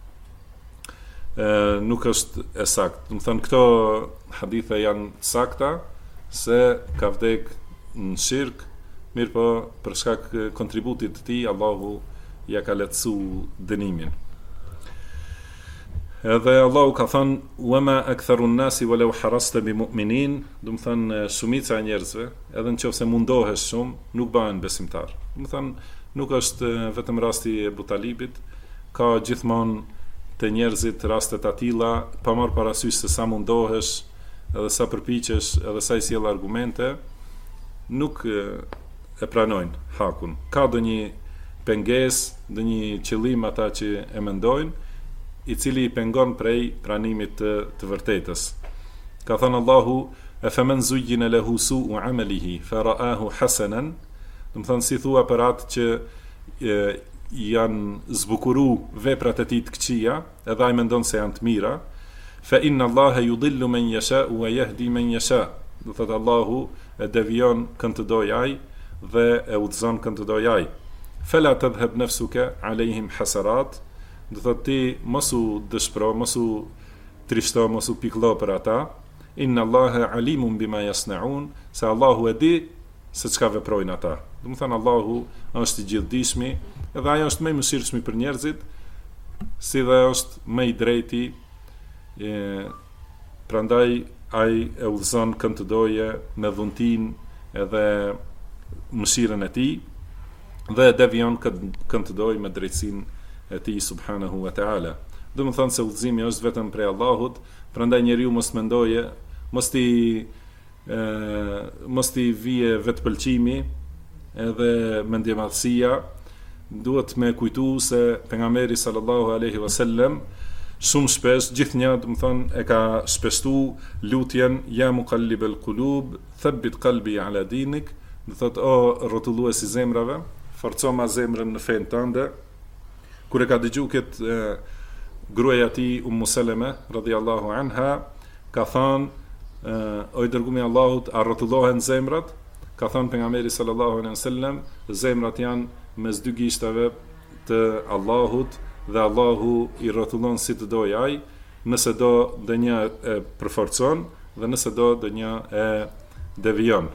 Nuk është e saktë. Do të thënë këto hadithe janë sakta se ka vdek në shirk, mirë po për shkak kontributit të tij Allahu ja ka lehtësu dënimin. Edhe Allahu ka thënë wama aktharu nnasi walau harasta bimu'minin, do të thënë shumica e njerëzve, edhe nëse mundohesh shumë, nuk bëhen besimtar. Do të thënë nuk është vetëm rasti e Abu Talibit, ka gjithmonë të njerëzit raste të tilla, pa marrë parasysh se sa mundohesh, edhe sa përpiqesh, edhe sa i sjell argumente, nuk e pranojnë hakun. Ka ndonjë pengesë, ndonjë qëllim ata që e mendojnë, i cili i pengon prej pranimit të vërtetës. Ka thënë Allahu, e femen zugjine lehu su'u amelihi, fa ra'ahu hasanan, do të thënë si thua për atë që janë zbukuru veprat e tij të këqija, edhe ai mendon se janë të mira, fa inna Allaha yudillu man yasha wa yahdi man yasha. Do thëtë Allahu e devijon kënd të dojë ai dhe e udhëzon kënd të dojë ai. Fala tadhhab nafsuka alayhim hasarat. Do thot ti mos u dëshpëro, mos u trishto, mos u pikëllo për ata. Inna Allaha alimun bima yasnaun, se Allahu e di se çka veprojnë ata. Do të thënë Allahu është i gjithdijshmi, edhe ai është më i mëshirshëm për njerëzit, si dhe është më i drejti. Prandaj ai e udhëzon kënd të doje me dhuntin edhe mëshirën e tij dhe e devijon kënd të doje me drejtsinë e tij subhanahu wa ta'ala. Do të thonë se udhëzimi është vetëm prej Allahut, prandaj njeriu mos mendoje, mos ti vije vetpëlqimi edhe mendjemadhësia. Duhet me kujtu se pejgamberi sallallahu alaihi wasallam shumë shpesh, gjithnjë, do të thonë, e ka shpeshtu lutjen ja muqallibal qulub, thabbit qalbi ala dinik, do thotë o rrotulluesi zemrave, forco ma zemrën në fen tënde. Kur e ka dëgju këtë gruaja tij Seleme radhiyallahu anha, ka thënë o i dërguari i Allahut, a rrotullohen zemrat? Ka thënë pejgamberi sallallahu alaihi wasallam, zemrat janë mes dy gishtave të Allahut dhe Allahu i rrotullon si të dojë ai, nëse do ndonjë e përforcon dhe nëse do ndonjë e devijon.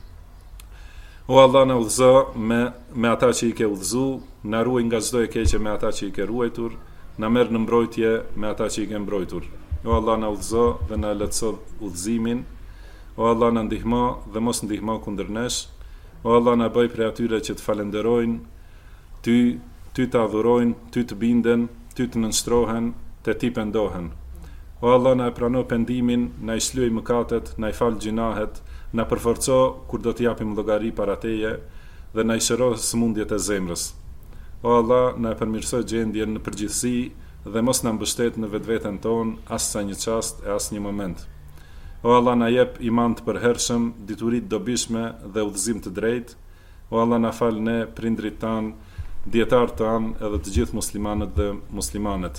O Allah, na udhëzo me ata që i ke udhëzu, na ruaj nga çdo e keqe me ata që i ke ruajtur, na merr në mbrojtje me ata që i ke mbrojtur. O Allah, na udhëzo dhe na lehtëso udhëzimin. O Allah, na ndihmo dhe mos ndihmo kundër nesh. O Allah, na bëj prej atyre që të falenderojnë, ty të adhurojnë, ty të binden, ty të nënshtrohen, te ti pendohen. O Allah, na e prano pendimin, na i shlyej mëkatet, na i fal gjinahet, na përforco kur do të japim llogari para teje dhe na i shëro sëmundjet e zemrës. O Allah, na e përmirëso gjendjen në përgjithësi dhe mos na mbështet në vetveten tonë as sa një çast e as një moment. O Allah, na jep iman të përhershëm, dituri të dobishme dhe udhëzim të drejtë. O Allah, na fal ne, prindrit tan, dietarët tan, edhe të gjithë muslimanët dhe muslimanet.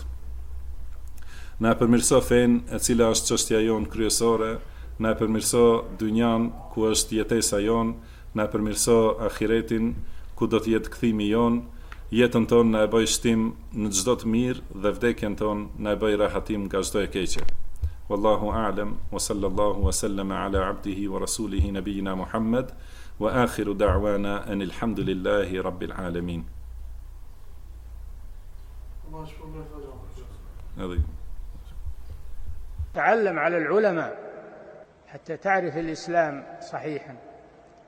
Na e përmirëso fen, e cila është çështja jonë kryesore. Na e përmirëso dynjan, ku është jetesa jon, na e përmirëso ahiretin, ku do të jetë kthimi jon, jetën tonë na e bëj shtim në çdo të mirë dhe vdekjen tonë na e bëj rahatim nga çdo e keqe. Wallahu a'lam, wa sallallahu wa sallama ala abdihi wa rasulihi nabiyina Muhammad, wa akhiru da'wana anil hamdulillahi rabbil alamin. تعلم على العلماء حتى تعرف الإسلام صحيحا.